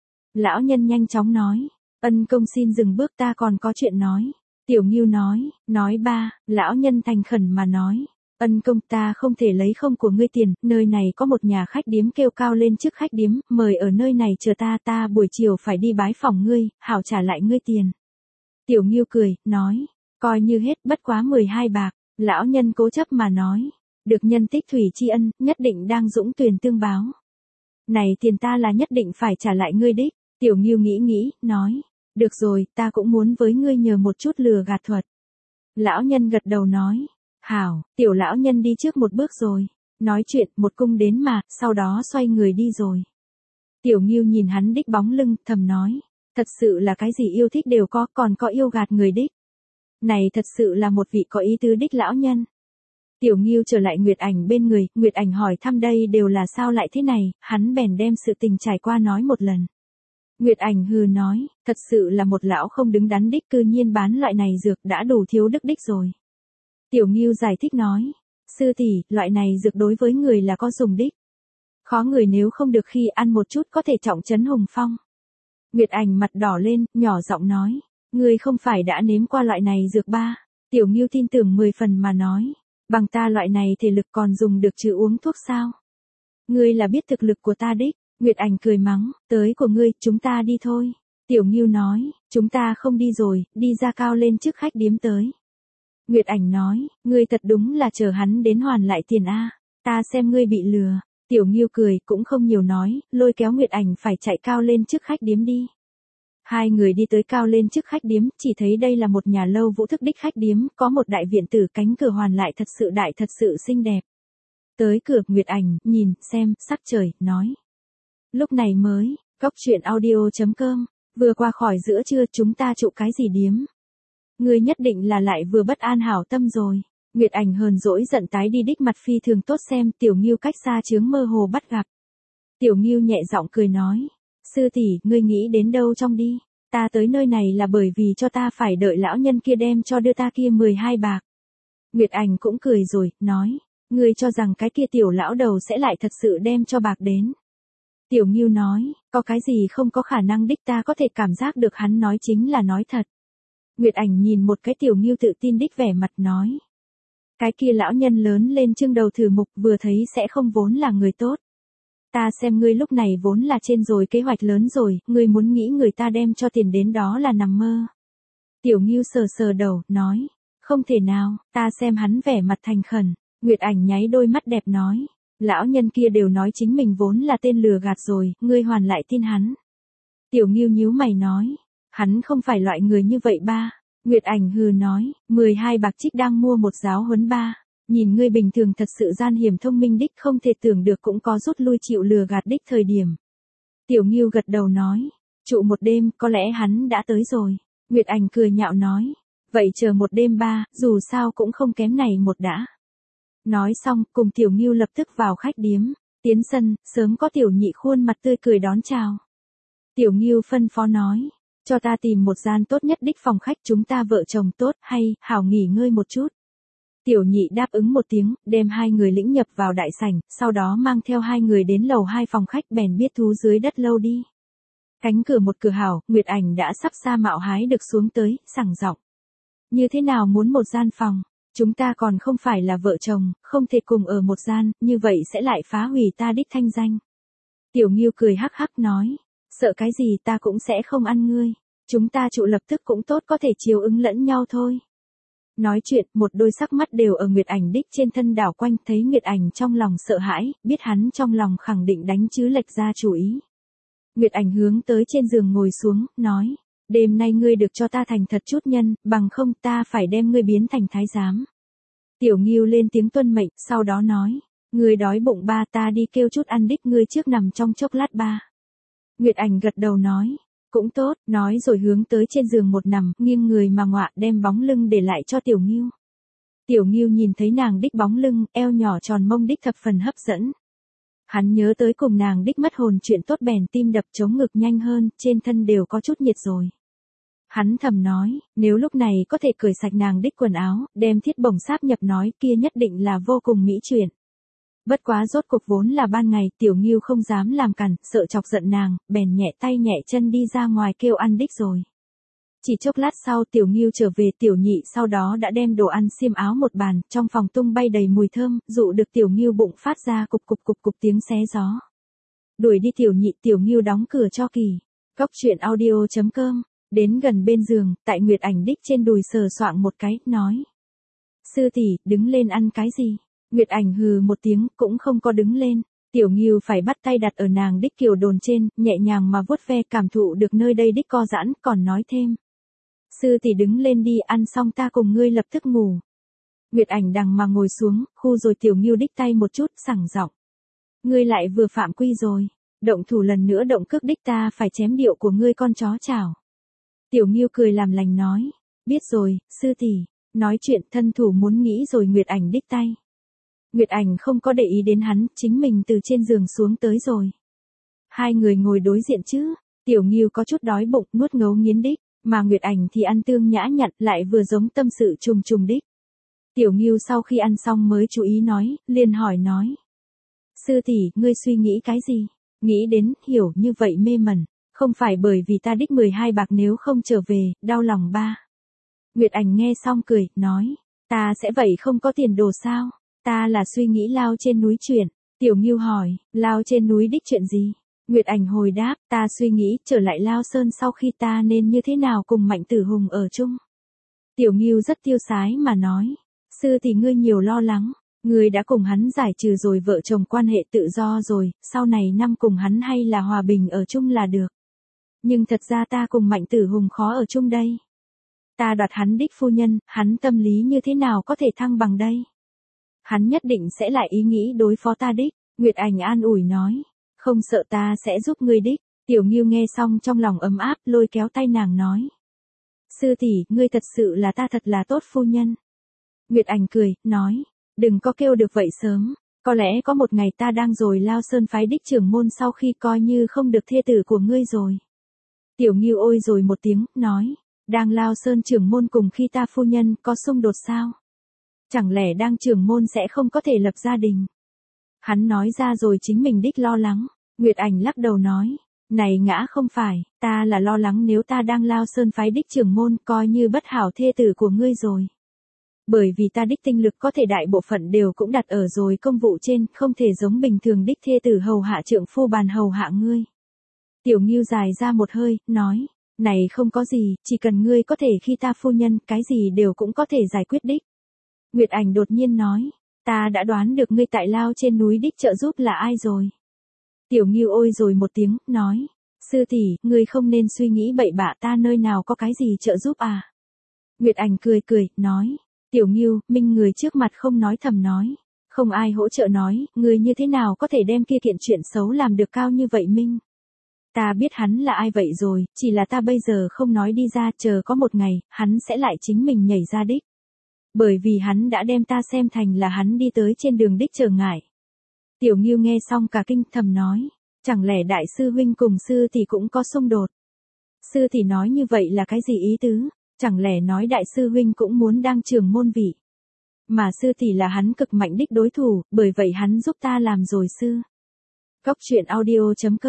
Lão nhân nhanh chóng nói, ân công xin dừng bước ta còn có chuyện nói. Tiểu Ngưu nói ba, lão nhân thành khẩn mà nói. Ân công ta không thể lấy không của ngươi tiền, nơi này có một nhà khách điếm kêu cao lên trước khách điếm, mời ở nơi này chờ ta buổi chiều phải đi bái phỏng ngươi, hảo trả lại ngươi tiền. Tiểu Ngưu cười, nói, coi như hết bất quá 12 bạc, lão nhân cố chấp mà nói, được nhân tích thủy tri ân, nhất định đang dũng tuyền tương báo. Này tiền ta là nhất định phải trả lại ngươi đích, Tiểu Ngưu nghĩ, nói, được rồi, ta cũng muốn với ngươi nhờ một chút lừa gạt thuật. Lão nhân gật đầu nói, hảo, tiểu lão nhân đi trước một bước rồi. Nói chuyện, một cung đến mà, sau đó xoay người đi rồi. Tiểu Ngưu nhìn hắn đích bóng lưng, thầm nói. Thật sự là cái gì yêu thích đều có, còn có yêu gạt người đích. Này thật sự là một vị có ý tứ đích lão nhân. Tiểu Ngưu trở lại Nguyệt Ảnh bên người, Nguyệt Ảnh hỏi thăm đây đều là sao lại thế này, hắn bèn đem sự tình trải qua nói một lần. Nguyệt Ảnh hừ nói, thật sự là một lão không đứng đắn đích, cư nhiên bán loại này dược đã đủ thiếu đức đích rồi. Tiểu Ngưu giải thích nói, sư tỷ, loại này dược đối với người là có dùng đích. Khó người nếu không được khi ăn một chút có thể trọng trấn hùng phong. Nguyệt Ảnh mặt đỏ lên, nhỏ giọng nói, ngươi không phải đã nếm qua loại này dược ba. Tiểu Ngưu tin tưởng 10 phần mà nói, bằng ta loại này thể lực còn dùng được chứ uống thuốc sao? Ngươi là biết thực lực của ta đích. Nguyệt Ảnh cười mắng, tới của ngươi, chúng ta đi thôi. Tiểu Ngưu nói, chúng ta không đi rồi, đi ra cao lên trước khách điếm tới. Nguyệt Ảnh nói, ngươi thật đúng là chờ hắn đến hoàn lại tiền a, ta xem ngươi bị lừa. Tiểu Ngưu cười, cũng không nhiều nói, lôi kéo Nguyệt Ảnh phải chạy cao lên trước khách điếm đi. Hai người đi tới cao lên trước khách điếm, chỉ thấy đây là một nhà lâu vũ thức đích khách điếm, có một đại viện tử, cánh cửa hoàn lại thật sự đại, thật sự xinh đẹp. Tới cửa, Nguyệt Ảnh, nhìn, xem, sắc trời, nói. Lúc này mới, góc chuyện audio.com, vừa qua khỏi giữa trưa chúng ta trụ cái gì điếm. Ngươi nhất định là lại vừa bất an hảo tâm rồi. Nguyệt Ảnh hờn dỗi giận tái đi đích mặt phi thường tốt xem, Tiểu Ngưu cách xa chướng mơ hồ bắt gặp. Tiểu Ngưu nhẹ giọng cười nói, sư tỷ, ngươi nghĩ đến đâu trong đi, ta tới nơi này là bởi vì cho ta phải đợi lão nhân kia đem cho đưa ta kia 12 bạc. Nguyệt Ảnh cũng cười rồi, nói, ngươi cho rằng cái kia tiểu lão đầu sẽ lại thật sự đem cho bạc đến. Tiểu Ngưu nói, có cái gì không có khả năng đích, ta có thể cảm giác được hắn nói chính là nói thật. Nguyệt Ảnh nhìn một cái Tiểu Ngưu tự tin đích vẻ mặt nói. Cái kia lão nhân lớn lên trương đầu thử mục, vừa thấy sẽ không vốn là người tốt. Ta xem ngươi lúc này vốn là trên rồi kế hoạch lớn rồi, ngươi muốn nghĩ người ta đem cho tiền đến đó là nằm mơ. Tiểu Ngưu sờ sờ đầu, nói, không thể nào, ta xem hắn vẻ mặt thành khẩn. Nguyệt Ảnh nháy đôi mắt đẹp nói, lão nhân kia đều nói chính mình vốn là tên lừa gạt rồi, ngươi hoàn lại tin hắn. Tiểu Ngưu nhíu mày nói, hắn không phải loại người như vậy ba. Nguyệt Ảnh hừ nói, 12 bạc trích đang mua một giáo huấn ba. Nhìn ngươi bình thường thật sự gian hiểm thông minh đích, không thể tưởng được cũng có rút lui chịu lừa gạt đích thời điểm. Tiểu Ngưu gật đầu nói, trụ một đêm, có lẽ hắn đã tới rồi. Nguyệt Ảnh cười nhạo nói, vậy chờ một đêm ba, dù sao cũng không kém này một đã. Nói xong, cùng Tiểu Ngưu lập tức vào khách điếm, tiến sân, sớm có Tiểu Nhị khuôn mặt tươi cười đón chào. Tiểu Ngưu phân phó nói, cho ta tìm một gian tốt nhất đích phòng khách, chúng ta vợ chồng tốt, hay, hảo nghỉ ngơi một chút. Tiểu Nhị đáp ứng một tiếng, đem hai người lĩnh nhập vào đại sảnh, sau đó mang theo hai người đến lầu 2 phòng khách, bèn biết thú dưới đất lâu đi. Cánh cửa một cửa hảo, Nguyệt Ảnh đã sắp xa mạo hái được xuống tới, sảng giọng. Như thế nào muốn một gian phòng? Chúng ta còn không phải là vợ chồng, không thể cùng ở một gian, như vậy sẽ lại phá hủy ta đích thanh danh. Tiểu Ngưu cười hắc hắc nói, sợ cái gì ta cũng sẽ không ăn ngươi. Chúng ta trụ lập tức cũng tốt có thể chiều ứng lẫn nhau thôi. Nói chuyện, một đôi sắc mắt đều ở Nguyệt Ảnh đích trên thân đảo quanh, thấy Nguyệt Ảnh trong lòng sợ hãi, biết hắn trong lòng khẳng định đánh chứ lệch ra chủ ý. Nguyệt Ảnh hướng tới trên giường ngồi xuống, nói, đêm nay ngươi được cho ta thành thật chút nhân, bằng không ta phải đem ngươi biến thành thái giám. Tiểu Ngưu lên tiếng tuân mệnh, sau đó nói, ngươi đói bụng ba, ta đi kêu chút ăn đích, ngươi trước nằm trong chốc lát ba. Nguyệt Ảnh gật đầu nói, cũng tốt, nói rồi hướng tới trên giường một nằm, nghiêng người mà ngọa, đem bóng lưng để lại cho Tiểu Ngưu. Tiểu Ngưu nhìn thấy nàng đích bóng lưng, eo nhỏ tròn mông đích thập phần hấp dẫn. Hắn nhớ tới cùng nàng đích mất hồn chuyện tốt bèn tim đập chống ngực nhanh hơn, trên thân đều có chút nhiệt rồi. Hắn thầm nói, nếu lúc này có thể cởi sạch nàng đích quần áo, đem thiết bổng sáp nhập nói kia nhất định là vô cùng mỹ chuyện. Bất quá rốt cuộc vốn là ban ngày, Tiểu Ngưu không dám làm cản, sợ chọc giận nàng, bèn nhẹ tay nhẹ chân đi ra ngoài kêu ăn đích rồi. Chỉ chốc lát sau Tiểu Ngưu trở về, Tiểu Nhị sau đó đã đem đồ ăn xiêm áo một bàn, trong phòng tung bay đầy mùi thơm, dụ được Tiểu Ngưu bụng phát ra cục cục tiếng xé gió. Đuổi đi Tiểu Nhị, Tiểu Ngưu đóng cửa cho kỳ. Cóc truyện audio.com, đến gần bên giường, tại Nguyệt Ảnh đích trên đùi sờ soạng một cái, nói. Sư tỷ, đứng lên ăn cái gì? Nguyệt Ảnh hừ một tiếng, cũng không có đứng lên. Tiểu Ngưu phải bắt tay đặt ở nàng đích kiều đồn trên, nhẹ nhàng mà vuốt ve, cảm thụ được nơi đây đích co giãn, còn nói thêm. Sư tỷ đứng lên đi, ăn xong ta cùng ngươi lập tức ngủ. Nguyệt Ảnh đằng mà ngồi xuống, khu rồi Tiểu Ngưu đích tay một chút, sảng giọng. Ngươi lại vừa phạm quy rồi, động thủ lần nữa động cước đích ta phải chém điệu của ngươi con chó chảo. Tiểu Ngưu cười làm lành nói, biết rồi, sư tỷ. Nói chuyện thân thủ muốn nghĩ rồi Nguyệt Ảnh đích tay. Nguyệt Ảnh không có để ý đến hắn, chính mình từ trên giường xuống tới rồi. Hai người ngồi đối diện chứ, Tiểu Ngưu có chút đói bụng, nuốt ngấu nghiến đích, mà Nguyệt Ảnh thì ăn tương nhã nhặn, lại vừa giống tâm sự trùng trùng đích. Tiểu Ngưu sau khi ăn xong mới chú ý nói, liền hỏi nói. Sư tỷ, ngươi suy nghĩ cái gì? Nghĩ đến, hiểu như vậy mê mẩn, không phải bởi vì ta đích 12 bạc nếu không trở về, đau lòng ba. Nguyệt Ảnh nghe xong cười, nói, ta sẽ vậy không có tiền đồ sao? Ta là suy nghĩ lao trên núi chuyện. Tiểu Ngưu hỏi, lao trên núi đích chuyện gì? Nguyệt Ảnh hồi đáp, ta suy nghĩ trở lại Lao Sơn sau khi ta nên như thế nào cùng Mạnh Tử Hùng ở chung. Tiểu Ngưu rất tiêu sái mà nói, sư thì ngươi nhiều lo lắng, ngươi đã cùng hắn giải trừ rồi vợ chồng quan hệ tự do rồi, sau này năm cùng hắn hay là hòa bình ở chung là được. Nhưng thật ra ta cùng Mạnh Tử Hùng khó ở chung đây. Ta đoạt hắn đích phu nhân, hắn tâm lý như thế nào có thể thăng bằng đây? Hắn nhất định sẽ lại ý nghĩ đối phó ta đích. Nguyệt Ảnh an ủi nói, không sợ ta sẽ giúp ngươi đích. Tiểu Ngưu nghe xong trong lòng ấm áp, lôi kéo tay nàng nói. Sư tỷ, ngươi thật sự là ta thật là tốt phu nhân. Nguyệt Ảnh cười, nói, đừng có kêu được vậy sớm, có lẽ có một ngày ta đang rồi Lao Sơn phái đích trưởng môn sau khi coi như không được thê tử của ngươi rồi. Tiểu Ngưu ôi rồi một tiếng, nói, đang Lao Sơn trưởng môn cùng khi ta phu nhân có xung đột sao? Chẳng lẽ đang trưởng môn sẽ không có thể lập gia đình? Hắn nói ra rồi chính mình đích lo lắng. Nguyệt Ảnh lắc đầu nói, này ngã không phải, ta là lo lắng nếu ta đang Lao Sơn phái đích trưởng môn coi như bất hảo thê tử của ngươi rồi. Bởi vì ta đích tinh lực có thể đại bộ phận đều cũng đặt ở rồi công vụ trên, không thể giống bình thường đích thê tử hầu hạ trượng phu bàn hầu hạ ngươi. Tiểu Ngưu dài ra một hơi, nói, này không có gì, chỉ cần ngươi có thể khi ta phu nhân, cái gì đều cũng có thể giải quyết đích. Nguyệt Ảnh đột nhiên nói, ta đã đoán được ngươi tại Lao trên núi đích trợ giúp là ai rồi. Tiểu Ngưu ôi rồi một tiếng, nói, sư tỷ, ngươi không nên suy nghĩ bậy bạ, ta nơi nào có cái gì trợ giúp à. Nguyệt Ảnh cười cười, nói, Tiểu Ngưu, minh người trước mặt không nói thầm nói, không ai hỗ trợ nói, ngươi như thế nào có thể đem kia kiện chuyện xấu làm được cao như vậy minh. Ta biết hắn là ai vậy rồi, chỉ là ta bây giờ không nói đi ra, chờ có một ngày, hắn sẽ lại chính mình nhảy ra đích. Bởi vì hắn đã đem ta xem thành là hắn đi tới trên đường đích trở ngại. Tiểu Ngưu nghe xong cả kinh thầm nói, chẳng lẽ đại sư huynh cùng sư tỷ cũng có xung đột. Sư tỷ nói như vậy là cái gì ý tứ, chẳng lẽ nói đại sư huynh cũng muốn đang trưởng môn vị. Mà sư tỷ là hắn cực mạnh đích đối thủ, bởi vậy hắn giúp ta làm rồi sư. Cóc truyện audio.com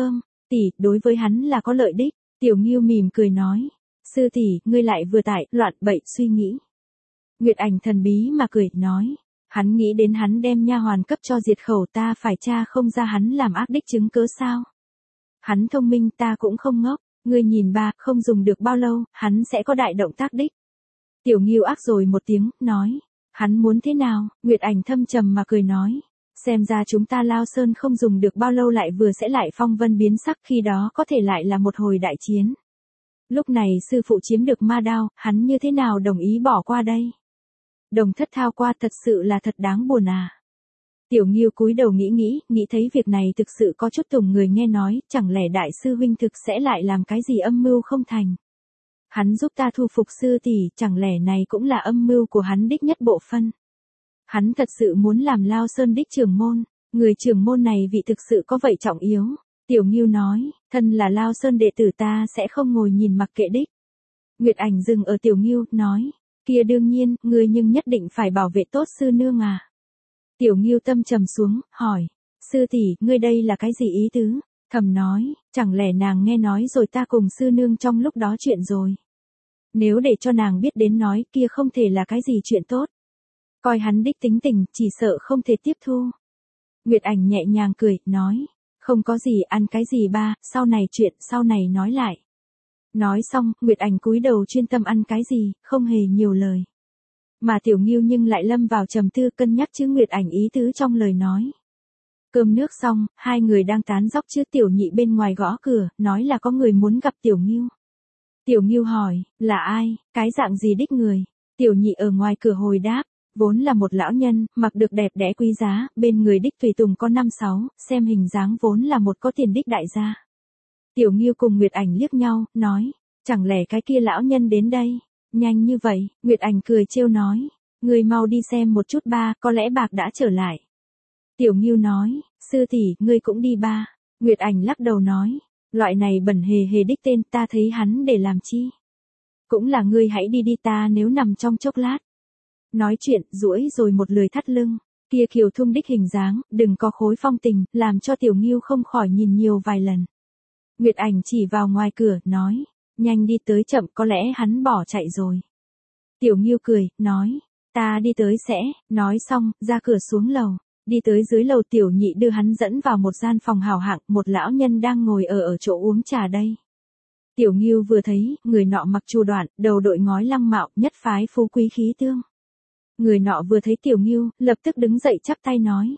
tỷ, đối với hắn là có lợi đích. Tiểu Ngưu mỉm cười nói. Sư tỷ, ngươi lại vừa tại, loạn bậy suy nghĩ. Nguyệt Ảnh thần bí mà cười, nói. Hắn nghĩ đến hắn đem nha hoàn cấp cho diệt khẩu, ta phải tra không ra hắn làm ác đích chứng cớ sao. Hắn thông minh, ta cũng không ngốc. Ngươi nhìn ba, không dùng được bao lâu, hắn sẽ có đại động tác đích. Tiểu Ngưu ác rồi một tiếng, nói. Hắn muốn thế nào? Nguyệt Ảnh thâm trầm mà cười nói. Xem ra chúng ta Lao Sơn không dùng được bao lâu lại vừa sẽ lại phong vân biến sắc, khi đó có thể lại là một hồi đại chiến. Lúc này sư phụ chiếm được ma đao, hắn như thế nào đồng ý bỏ qua đây? Đồng thất thao qua thật sự là thật đáng buồn à. Tiểu Ngưu cúi đầu nghĩ thấy việc này thực sự có chút tùng người nghe nói, chẳng lẽ đại sư huynh thực sẽ lại làm cái gì âm mưu không thành. Hắn giúp ta thu phục sư tỷ, chẳng lẽ này cũng là âm mưu của hắn đích nhất bộ phân. Hắn thật sự muốn làm Lao Sơn đích trưởng môn, người trưởng môn này vị thực sự có vậy trọng yếu. Tiểu Ngưu nói, thân là Lao Sơn đệ tử ta sẽ không ngồi nhìn mặc kệ đích. Nguyệt Ảnh dừng ở Tiểu Ngưu, nói, kia đương nhiên, ngươi nhưng nhất định phải bảo vệ tốt sư nương à. Tiểu Ngưu tâm trầm xuống, hỏi, sư tỷ, ngươi đây là cái gì ý tứ? Thầm nói, chẳng lẽ nàng nghe nói rồi ta cùng sư nương trong lúc đó chuyện rồi. Nếu để cho nàng biết đến nói kia không thể là cái gì chuyện tốt. Coi hắn đích tính tình, chỉ sợ không thể tiếp thu. Nguyệt Ảnh nhẹ nhàng cười, nói, không có gì, ăn cái gì ba, sau này chuyện, sau này nói lại. Nói xong, Nguyệt Ảnh cúi đầu chuyên tâm ăn cái gì, không hề nhiều lời. Mà Tiểu Ngưu nhưng lại lâm vào trầm tư cân nhắc chứ Nguyệt Ảnh ý tứ trong lời nói. Cơm nước xong, hai người đang tán dóc chứ Tiểu Nhị bên ngoài gõ cửa, nói là có người muốn gặp Tiểu Ngưu. Tiểu Ngưu hỏi, là ai, cái dạng gì đích người? Tiểu Nhị ở ngoài cửa hồi đáp, vốn là một lão nhân, mặc được đẹp đẽ quý giá, bên người đích tùy tùng có 5-6, xem hình dáng vốn là một có tiền đích đại gia. Tiểu Ngưu cùng Nguyệt Ảnh liếc nhau, nói, chẳng lẽ cái kia lão nhân đến đây? Nhanh như vậy, Nguyệt Ảnh cười trêu nói, người mau đi xem một chút ba, có lẽ bạc đã trở lại. Tiểu Ngưu nói, sư tỷ, ngươi cũng đi ba. Nguyệt Ảnh lắc đầu nói, loại này bẩn hề hề đích tên ta thấy hắn để làm chi. Cũng là ngươi hãy đi đi ta nếu nằm trong chốc lát. Nói chuyện, duỗi rồi một lười thắt lưng, kia kiều thung đích hình dáng, đừng có khối phong tình, làm cho Tiểu Ngưu không khỏi nhìn nhiều vài lần. Nguyệt Ảnh chỉ vào ngoài cửa, nói, nhanh đi tới chậm có lẽ hắn bỏ chạy rồi. Tiểu Ngưu cười, nói, ta đi tới sẽ, nói xong, ra cửa xuống lầu, đi tới dưới lầu Tiểu Nhị đưa hắn dẫn vào một gian phòng hào hạng, một lão nhân đang ngồi ở chỗ uống trà đây. Tiểu Ngưu vừa thấy, người nọ mặc chu đoạn, đầu đội ngói lăng mạo, nhất phái phú quý khí tương. Người nọ vừa thấy Tiểu Ngưu, lập tức đứng dậy chắp tay nói.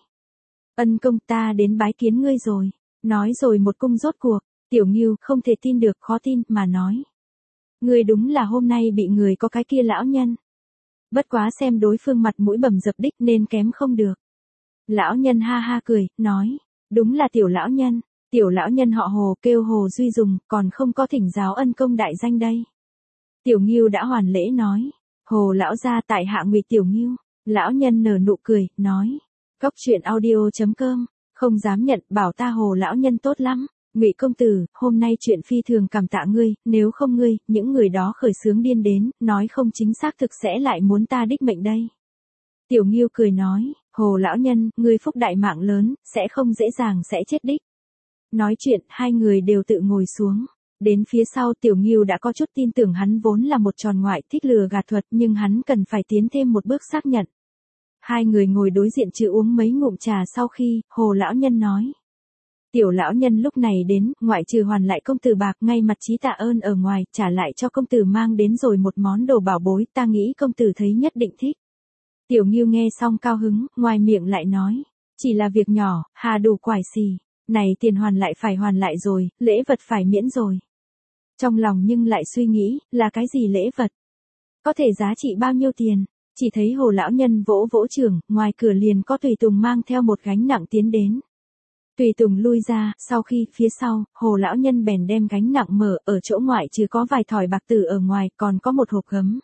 Ân công ta đến bái kiến ngươi rồi. Nói rồi một cung rốt cuộc, Tiểu Ngưu không thể tin được khó tin mà nói. Ngươi đúng là hôm nay bị người có cái kia lão nhân. Bất quá xem đối phương mặt mũi bầm dập đích nên kém không được. Lão nhân ha ha cười, nói. Đúng là tiểu lão nhân. Tiểu lão nhân họ Hồ kêu Hồ Duy Dùng, còn không có thỉnh giáo ân công đại danh đây. Tiểu Ngưu đã hoàn lễ nói. Hồ lão gia tại hạ Ngụy Tiểu Ngưu. Lão nhân nở nụ cười, nói. Cóc truyện audio.com, không dám nhận, bảo ta Hồ lão nhân tốt lắm. Ngụy công tử, hôm nay chuyện phi thường cảm tạ ngươi, nếu không ngươi, những người đó khởi xướng điên đến, nói không chính xác thực sẽ lại muốn ta đích mệnh đây. Tiểu Ngưu cười nói, Hồ lão nhân, ngươi phúc đại mạng lớn, sẽ không dễ dàng sẽ chết đích. Nói chuyện, hai người đều tự ngồi xuống. Đến phía sau Tiểu Ngưu đã có chút tin tưởng hắn vốn là một tròn ngoại thích lừa gạt thuật, nhưng hắn cần phải tiến thêm một bước xác nhận. Hai người ngồi đối diện chứ uống mấy ngụm trà sau khi, Hồ lão nhân nói. Tiểu lão nhân lúc này đến, ngoại trừ hoàn lại công tử bạc ngay mặt trí tạ ơn ở ngoài, trả lại cho công tử mang đến rồi một món đồ bảo bối, ta nghĩ công tử thấy nhất định thích. Tiểu Ngưu nghe xong cao hứng, ngoài miệng lại nói, chỉ là việc nhỏ, hà đủ quải xì, này tiền hoàn lại phải hoàn lại rồi, lễ vật phải miễn rồi. Trong lòng nhưng lại suy nghĩ, là cái gì lễ vật? Có thể giá trị bao nhiêu tiền? Chỉ thấy Hồ lão nhân vỗ vỗ trưởng, ngoài cửa liền có tùy tùng mang theo một gánh nặng tiến đến. Tùy tùng lui ra, sau khi phía sau, Hồ lão nhân bèn đem gánh nặng mở, ở chỗ ngoại trừ có vài thỏi bạc tử ở ngoài, còn có một hộp gấm.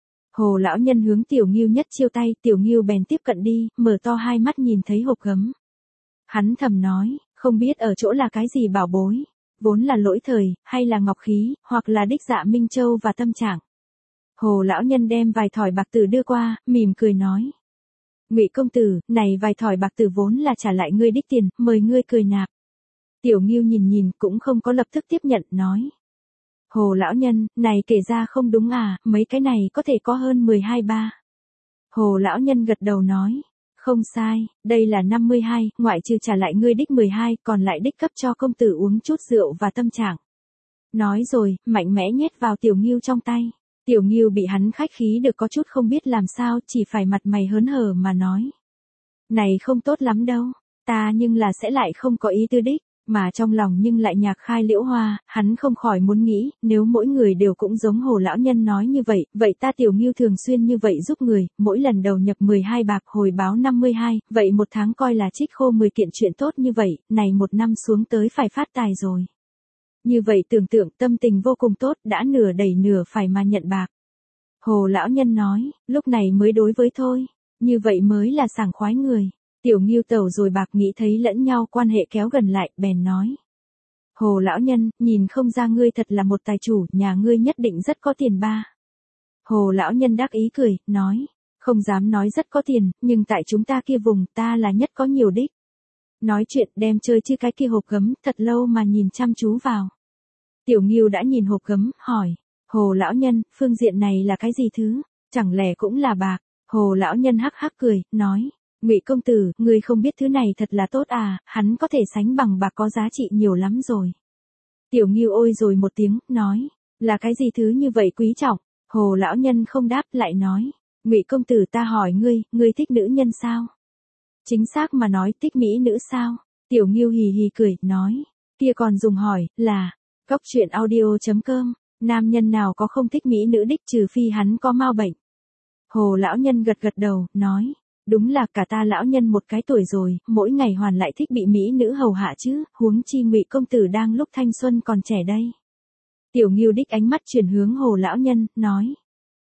Hồ lão nhân hướng Tiểu Ngưu nhất chiêu tay, Tiểu Ngưu bèn tiếp cận đi, mở to hai mắt nhìn thấy hộp gấm. Hắn thầm nói, không biết ở chỗ là cái gì bảo bối, vốn là lỗi thời, hay là ngọc khí, hoặc là đích dạ minh châu và tâm trạng. Hồ lão nhân đem vài thỏi bạc tử đưa qua, mỉm cười nói. Ngụy công tử, này vài thỏi bạc tử vốn là trả lại ngươi đích tiền, mời ngươi cười nạp. Tiểu Ngưu nhìn nhìn cũng không có lập tức tiếp nhận, nói. Hồ lão nhân, này kể ra không đúng à, mấy cái này có thể có hơn 12 ba. Hồ lão nhân gật đầu nói. Không sai, đây là 52, ngoại trừ trả lại ngươi đích 12, còn lại đích cấp cho công tử uống chút rượu và tâm trạng. Nói rồi, mạnh mẽ nhét vào Tiểu Ngưu trong tay. Tiểu Ngưu bị hắn khách khí được có chút không biết làm sao, chỉ phải mặt mày hớn hở mà nói. Này không tốt lắm đâu, ta nhưng là sẽ lại không có ý tư đích, mà trong lòng nhưng lại nhạc khai liễu hoa, hắn không khỏi muốn nghĩ, nếu mỗi người đều cũng giống Hồ lão nhân nói như vậy, vậy ta Tiểu Ngưu thường xuyên như vậy giúp người, mỗi lần đầu nhập 12 bạc hồi báo 52, vậy một tháng coi là trích khô 10 kiện chuyện tốt như vậy, này một năm xuống tới phải phát tài rồi. Như vậy tưởng tượng tâm tình vô cùng tốt, đã nửa đầy nửa phải mà nhận bạc. Hồ lão nhân nói, lúc này mới đối với thôi, như vậy mới là sảng khoái người. Tiểu Ngưu tẩu rồi bạc nghĩ thấy lẫn nhau quan hệ kéo gần lại, bèn nói. Hồ lão nhân, nhìn không ra ngươi thật là một tài chủ, nhà ngươi nhất định rất có tiền ba. Hồ lão nhân đắc ý cười, nói, không dám nói rất có tiền, nhưng tại chúng ta kia vùng ta là nhất có nhiều đích. Nói chuyện đem chơi chứ cái kia hộp gấm, thật lâu mà nhìn chăm chú vào. Tiểu Ngưu đã nhìn hộp gấm, hỏi, Hồ lão nhân, phương diện này là cái gì thứ, chẳng lẽ cũng là bạc? Hồ lão nhân hắc hắc cười, nói, Ngụy công tử, ngươi không biết thứ này thật là tốt à, hắn có thể sánh bằng bạc có giá trị nhiều lắm rồi. Tiểu Ngưu ôi rồi một tiếng, nói, là cái gì thứ như vậy quý trọng? Hồ lão nhân không đáp, lại nói, Ngụy công tử ta hỏi ngươi thích nữ nhân sao? Chính xác mà nói thích mỹ nữ sao? Tiểu Ngưu hì hì cười, nói, kia còn dùng hỏi, là, Cóc truyện audio.com, nam nhân nào có không thích mỹ nữ đích trừ phi hắn có mau bệnh. Hồ lão nhân gật gật đầu, nói, đúng là cả ta lão nhân một cái tuổi rồi, mỗi ngày hoàn lại thích bị mỹ nữ hầu hạ chứ, huống chi Ngụy công tử đang lúc thanh xuân còn trẻ đây. Tiểu Ngưu đích ánh mắt chuyển hướng Hồ lão nhân, nói,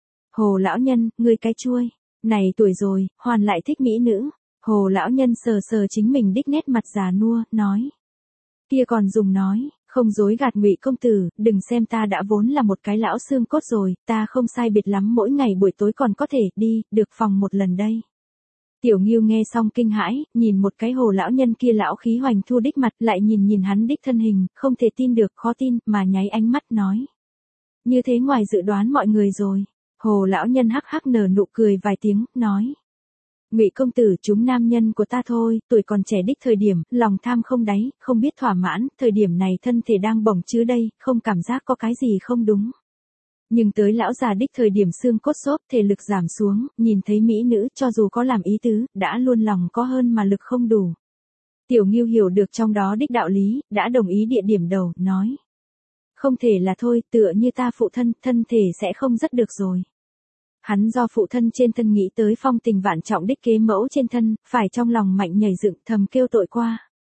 Hồ lão nhân, ngươi cái chuôi, này tuổi rồi, hoàn lại thích mỹ nữ. Hồ lão nhân sờ sờ chính mình đích nét mặt già nua, nói, kia còn dùng nói, không dối gạt Ngụy công tử, đừng xem ta đã vốn là một cái lão xương cốt rồi, ta không sai biệt lắm mỗi ngày buổi tối còn có thể đi, được phòng một lần đây. Tiểu Ngưu nghe xong kinh hãi, nhìn một cái Hồ lão nhân kia lão khí hoành thu đích mặt, lại nhìn nhìn hắn đích thân hình, không thể tin được, khó tin, mà nháy ánh mắt nói. Như thế ngoài dự đoán mọi người rồi. Hồ lão nhân hắc hắc nở nụ cười vài tiếng, nói. Ngụy công tử, chúng nam nhân của ta thôi, tuổi còn trẻ đích thời điểm, lòng tham không đáy, không biết thỏa mãn, thời điểm này thân thể đang bổng chứ đây, không cảm giác có cái gì không đúng. Nhưng tới lão già đích thời điểm xương cốt xốp, thể lực giảm xuống, nhìn thấy mỹ nữ, cho dù có làm ý tứ, đã luôn lòng có hơn mà lực không đủ. Tiểu Ngưu hiểu được trong đó đích đạo lý, đã đồng ý địa điểm đầu, nói. Không thể là thôi, tựa như ta phụ thân, thân thể sẽ không rất được rồi. Hắn do phụ thân trên thân nghĩ tới phong tình vạn trọng đích kế mẫu trên thân, phải trong lòng mạnh nhảy dựng thầm kêu tội qua.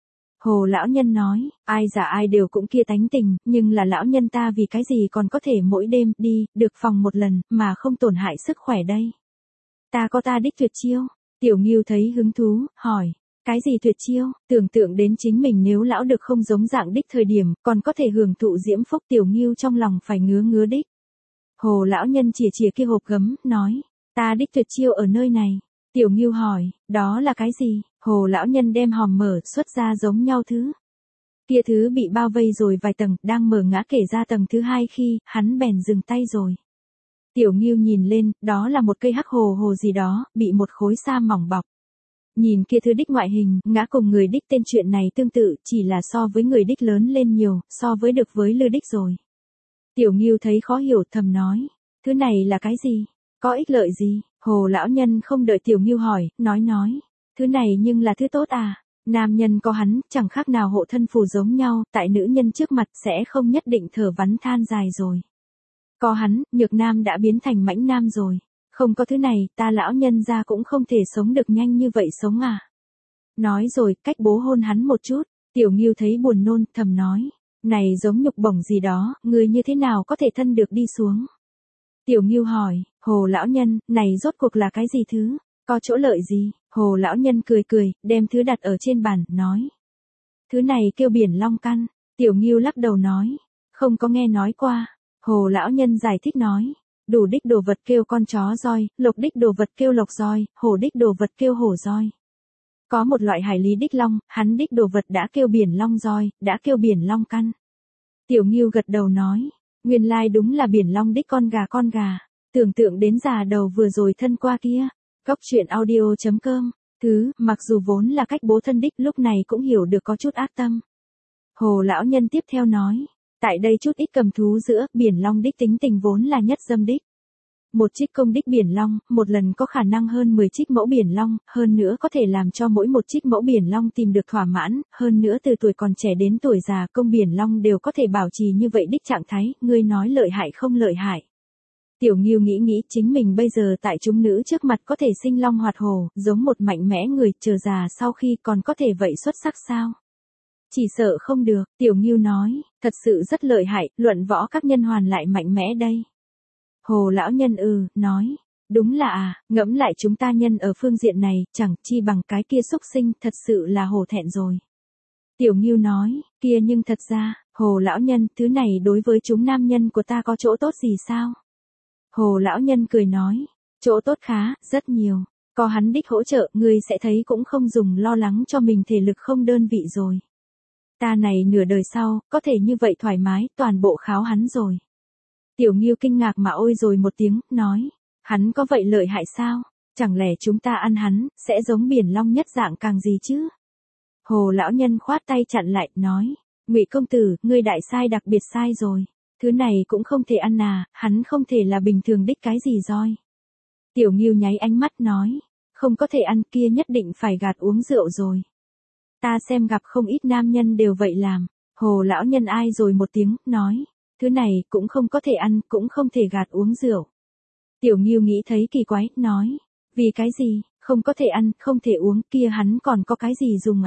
Hồ lão nhân nói, ai giả ai đều cũng kia tánh tình, nhưng là lão nhân ta vì cái gì còn có thể mỗi đêm đi, được phòng một lần, mà không tổn hại sức khỏe đây. Ta có ta đích tuyệt chiêu. Tiểu Ngưu thấy hứng thú, hỏi, cái gì tuyệt chiêu? Tưởng tượng đến chính mình nếu lão được không giống dạng đích thời điểm, còn có thể hưởng thụ diễm phúc. Tiểu Ngưu trong lòng phải ngứa ngứa đích. Hồ lão nhân chìa chìa kia hộp gấm, nói, ta đích tuyệt chiêu ở nơi này. Tiểu Ngưu hỏi, đó là cái gì? Hồ lão nhân đem hòm mở, xuất ra giống nhau thứ. Kia thứ bị bao vây rồi vài tầng, đang mở ngã kể ra tầng thứ hai khi, hắn bèn dừng tay rồi. Tiểu Ngưu nhìn lên, đó là một cây hắc hồ hồ gì đó, bị một khối sa mỏng bọc. Nhìn kia thứ đích ngoại hình, ngã cùng người đích tên chuyện này tương tự, chỉ là so với người đích lớn lên nhiều, so với được với lư đích rồi. Tiểu Ngưu thấy khó hiểu, thầm nói, thứ này là cái gì? Có ích lợi gì? Hồ lão nhân không đợi Tiểu Ngưu hỏi, nói, thứ này nhưng là thứ tốt à? Nam nhân có hắn, chẳng khác nào hộ thân phù giống nhau, tại nữ nhân trước mặt sẽ không nhất định thở vắn than dài rồi. Có hắn, nhược nam đã biến thành mãnh nam rồi. Không có thứ này, ta lão nhân ra cũng không thể sống được nhanh như vậy sống à? Nói rồi, cách bố hôn hắn một chút. Tiểu Ngưu thấy buồn nôn, thầm nói, này giống nhục bổng gì đó, người như thế nào có thể thân được đi xuống? Tiểu Ngưu hỏi, Hồ lão nhân, này rốt cuộc là cái gì thứ? Có chỗ lợi gì? Hồ lão nhân cười, đem thứ đặt ở trên bàn, nói. Thứ này kêu biển long căn. Tiểu Ngưu lắc đầu nói, không có nghe nói qua. Hồ lão nhân giải thích nói, đủ đích đồ vật kêu con chó roi, lộc đích đồ vật kêu lộc roi, hổ đích đồ vật kêu hổ roi. Có một loại hải lý đích long, hắn đích đồ vật đã kêu biển long roi, đã kêu biển long căn. Tiểu Ngưu gật đầu nói, nguyên lai đúng là biển long đích con gà, tưởng tượng đến già đầu vừa rồi thân qua kia. Cóc truyện audio.com, mặc dù vốn là cách bố thân đích lúc này cũng hiểu được có chút ác tâm. Hồ lão nhân tiếp theo nói, tại đây chút ít cầm thú giữa, biển long đích tính tình vốn là nhất dâm đích. Một trích công đích biển long, một lần có khả năng hơn 10 trích mẫu biển long, hơn nữa có thể làm cho mỗi một trích mẫu biển long tìm được thỏa mãn, hơn nữa từ tuổi còn trẻ đến tuổi già công biển long đều có thể bảo trì như vậy đích trạng thái, ngươi nói lợi hại không lợi hại. Tiểu Ngưu nghĩ chính mình bây giờ tại chúng nữ trước mặt có thể sinh long hoạt hổ, giống một mạnh mẽ người, chờ già sau khi còn có thể vậy xuất sắc sao? Chỉ sợ không được, Tiểu Ngưu nói, thật sự rất lợi hại, luận võ các nhân hoàn lại mạnh mẽ đây. Hồ lão nhân nói, đúng là ngẫm lại chúng ta nhân ở phương diện này, chẳng chi bằng cái kia xúc sinh, thật sự là hổ thẹn rồi. Tiểu Ngưu nói, kia nhưng thật ra, Hồ lão nhân, thứ này đối với chúng nam nhân của ta có chỗ tốt gì sao? Hồ lão nhân cười nói, chỗ tốt khá, rất nhiều, có hắn đích hỗ trợ, ngươi sẽ thấy cũng không dùng lo lắng cho mình thể lực không đơn vị rồi. Ta này nửa đời sau, có thể như vậy thoải mái, toàn bộ kháo hắn rồi. Tiểu Ngưu kinh ngạc mà ôi rồi một tiếng, nói, hắn có vậy lợi hại sao? Chẳng lẽ chúng ta ăn hắn, sẽ giống biển long nhất dạng càng gì chứ? Hồ lão nhân khoát tay chặn lại, nói, Ngụy công tử, ngươi đại sai đặc biệt sai rồi. Thứ này cũng không thể ăn hắn không thể là bình thường đích cái gì roi. Tiểu Ngưu nháy ánh mắt nói, không có thể ăn kia nhất định phải gạt uống rượu rồi. Ta xem gặp không ít nam nhân đều vậy làm. Hồ lão nhân ai rồi một tiếng, nói, thứ này cũng không có thể ăn, cũng không thể gạt uống rượu. Tiểu Ngưu nghĩ thấy kỳ quái, nói, vì cái gì, không có thể ăn, không thể uống, kia hắn còn có cái gì dùng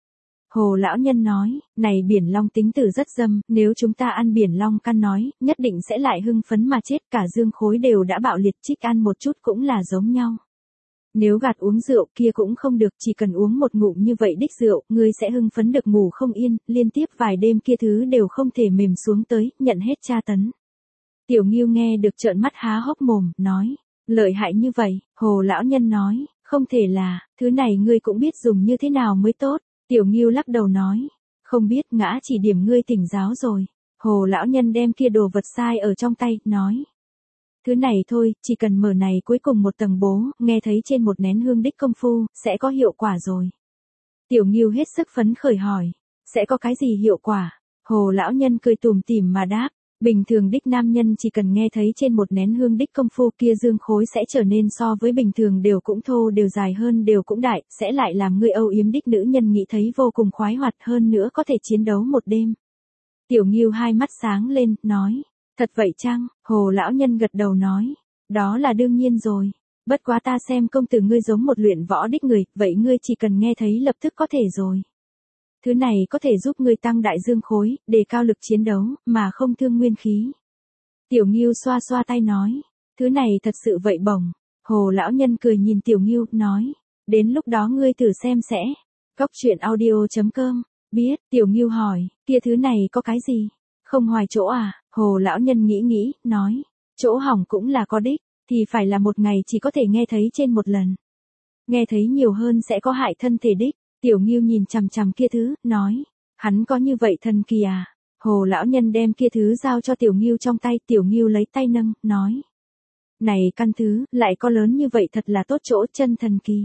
Hồ lão nhân nói, này biển long tính tử rất dâm, nếu chúng ta ăn biển long căn nói, nhất định sẽ lại hưng phấn mà chết, cả dương khối đều đã bạo liệt, trích ăn một chút cũng là giống nhau. Nếu gạt uống rượu kia cũng không được, chỉ cần uống một ngụm như vậy đích rượu, ngươi sẽ hưng phấn được ngủ không yên, liên tiếp vài đêm kia thứ đều không thể mềm xuống tới, nhận hết tra tấn. Tiểu Ngưu nghe được trợn mắt há hốc mồm, nói, lợi hại như vậy, Hồ lão nhân nói, không thể là, thứ này ngươi cũng biết dùng như thế nào mới tốt. Tiểu Ngưu lắc đầu nói, không biết, ngã chỉ điểm ngươi tỉnh giáo rồi. Hồ lão nhân đem kia đồ vật sai ở trong tay, nói, thứ này thôi, chỉ cần mở này cuối cùng một tầng bố, nghe thấy trên một nén hương đích công phu, sẽ có hiệu quả rồi. Tiểu Ngưu hết sức phấn khởi hỏi, sẽ có cái gì hiệu quả? Hồ lão nhân cười tủm tỉm mà đáp, bình thường đích nam nhân chỉ cần nghe thấy trên một nén hương đích công phu kia dương khối sẽ trở nên so với bình thường đều cũng thô đều dài hơn đều cũng đại, sẽ lại làm người âu yếm đích nữ nhân nghĩ thấy vô cùng khoái hoạt hơn nữa có thể chiến đấu một đêm. Tiểu Ngưu hai mắt sáng lên, nói, thật vậy chăng? Hồ lão nhân gật đầu nói, đó là đương nhiên rồi. Bất quá ta xem công tử ngươi giống một luyện võ đích người, vậy ngươi chỉ cần nghe thấy lập tức có thể rồi. Thứ này có thể giúp ngươi tăng đại dương khối, đề cao lực chiến đấu, mà không thương nguyên khí. Tiểu Ngưu xoa xoa tay nói, thứ này thật sự vậy bổng. Hồ lão nhân cười nhìn Tiểu Ngưu, nói, đến lúc đó ngươi thử xem sẽ. Cóc truyện audio.com, biết, Tiểu Ngưu hỏi, kia thứ này có cái gì? Không hoài chỗ Hồ lão nhân nghĩ, nói, chỗ hỏng cũng là có đích, thì phải là một ngày chỉ có thể nghe thấy trên một lần. Nghe thấy nhiều hơn sẽ có hại thân thể đích. Tiểu Ngưu nhìn chằm chằm kia thứ, nói, hắn có như vậy thần kỳ Hồ lão nhân đem kia thứ giao cho Tiểu Ngưu trong tay, Tiểu Ngưu lấy tay nâng, nói, này căn thứ, lại có lớn như vậy thật là tốt chỗ, chân thần kỳ.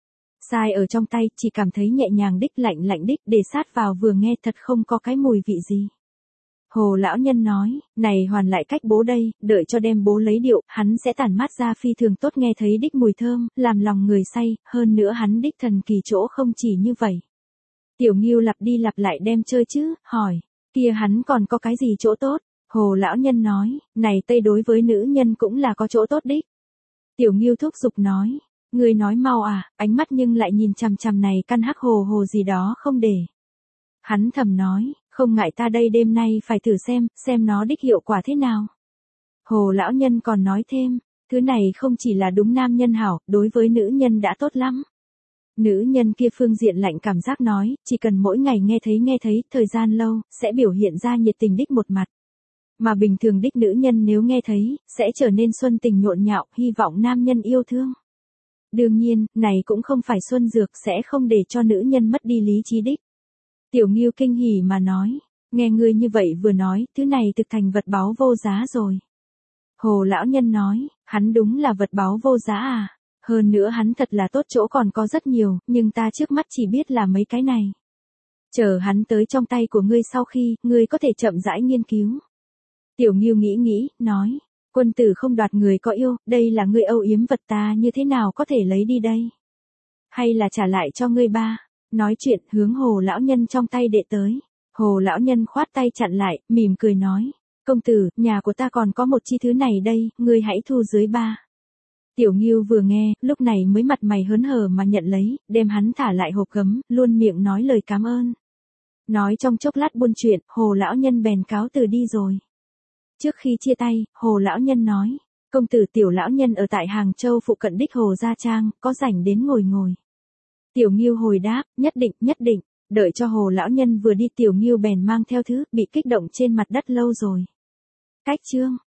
Sai ở trong tay, chỉ cảm thấy nhẹ nhàng đích, lạnh đích, để sát vào vừa nghe thật không có cái mùi vị gì. Hồ lão nhân nói, này hoàn lại cách bố đây, đợi cho đem bố lấy điệu, hắn sẽ tản mát ra phi thường tốt nghe thấy đích mùi thơm, làm lòng người say, hơn nữa hắn đích thần kỳ chỗ không chỉ như vậy. Tiểu Ngưu lặp đi lặp lại đem chơi chứ, hỏi, kia hắn còn có cái gì chỗ tốt? Hồ lão nhân nói, này tây đối với nữ nhân cũng là có chỗ tốt đích. Tiểu Ngưu thúc giục nói, người nói mau ánh mắt nhưng lại nhìn chằm chằm này căn hắc hồ gì đó không để. Hắn thầm nói, không ngại ta đây đêm nay phải thử xem nó đích hiệu quả thế nào. Hồ lão nhân còn nói thêm, thứ này không chỉ là đúng nam nhân hảo, đối với nữ nhân đã tốt lắm. Nữ nhân kia phương diện lạnh cảm giác nói, chỉ cần mỗi ngày nghe thấy, thời gian lâu, sẽ biểu hiện ra nhiệt tình đích một mặt. Mà bình thường đích nữ nhân nếu nghe thấy, sẽ trở nên xuân tình nhộn nhạo, hy vọng nam nhân yêu thương. Đương nhiên, này cũng không phải Xuân Dược sẽ không để cho nữ nhân mất đi lý trí đích. Tiểu Ngưu kinh hỉ mà nói, nghe ngươi như vậy vừa nói, thứ này thực thành vật báu vô giá rồi. Hồ lão nhân nói, hắn đúng là vật báu vô giá à, hơn nữa hắn thật là tốt chỗ còn có rất nhiều, nhưng ta trước mắt chỉ biết là mấy cái này. Chờ hắn tới trong tay của ngươi sau khi, ngươi có thể chậm rãi nghiên cứu. Tiểu Ngưu nghĩ nghĩ, nói, quân tử không đoạt người có yêu, đây là ngươi âu yếm vật ta như thế nào có thể lấy đi đây? Hay là trả lại cho ngươi ba? Nói chuyện hướng Hồ lão nhân trong tay đệ tới. Hồ lão nhân khoát tay chặn lại, mỉm cười nói, công tử, nhà của ta còn có một chi thứ này đây, ngươi hãy thu dưới ba. Tiểu Ngưu vừa nghe, lúc này mới mặt mày hớn hở mà nhận lấy, đem hắn thả lại hộp gấm, luôn miệng nói lời cảm ơn. Nói trong chốc lát buôn chuyện, Hồ lão nhân bèn cáo từ đi rồi. Trước khi chia tay, Hồ lão nhân nói, công tử Tiểu lão nhân ở tại Hàng Châu phụ cận đích Hồ Gia Trang, có rảnh đến ngồi ngồi. Tiểu Ngưu hồi đáp, nhất định, đợi cho Hồ lão nhân vừa đi Tiểu Ngưu bèn mang theo thứ, bị kích động trên mặt đất lâu rồi. Cách chương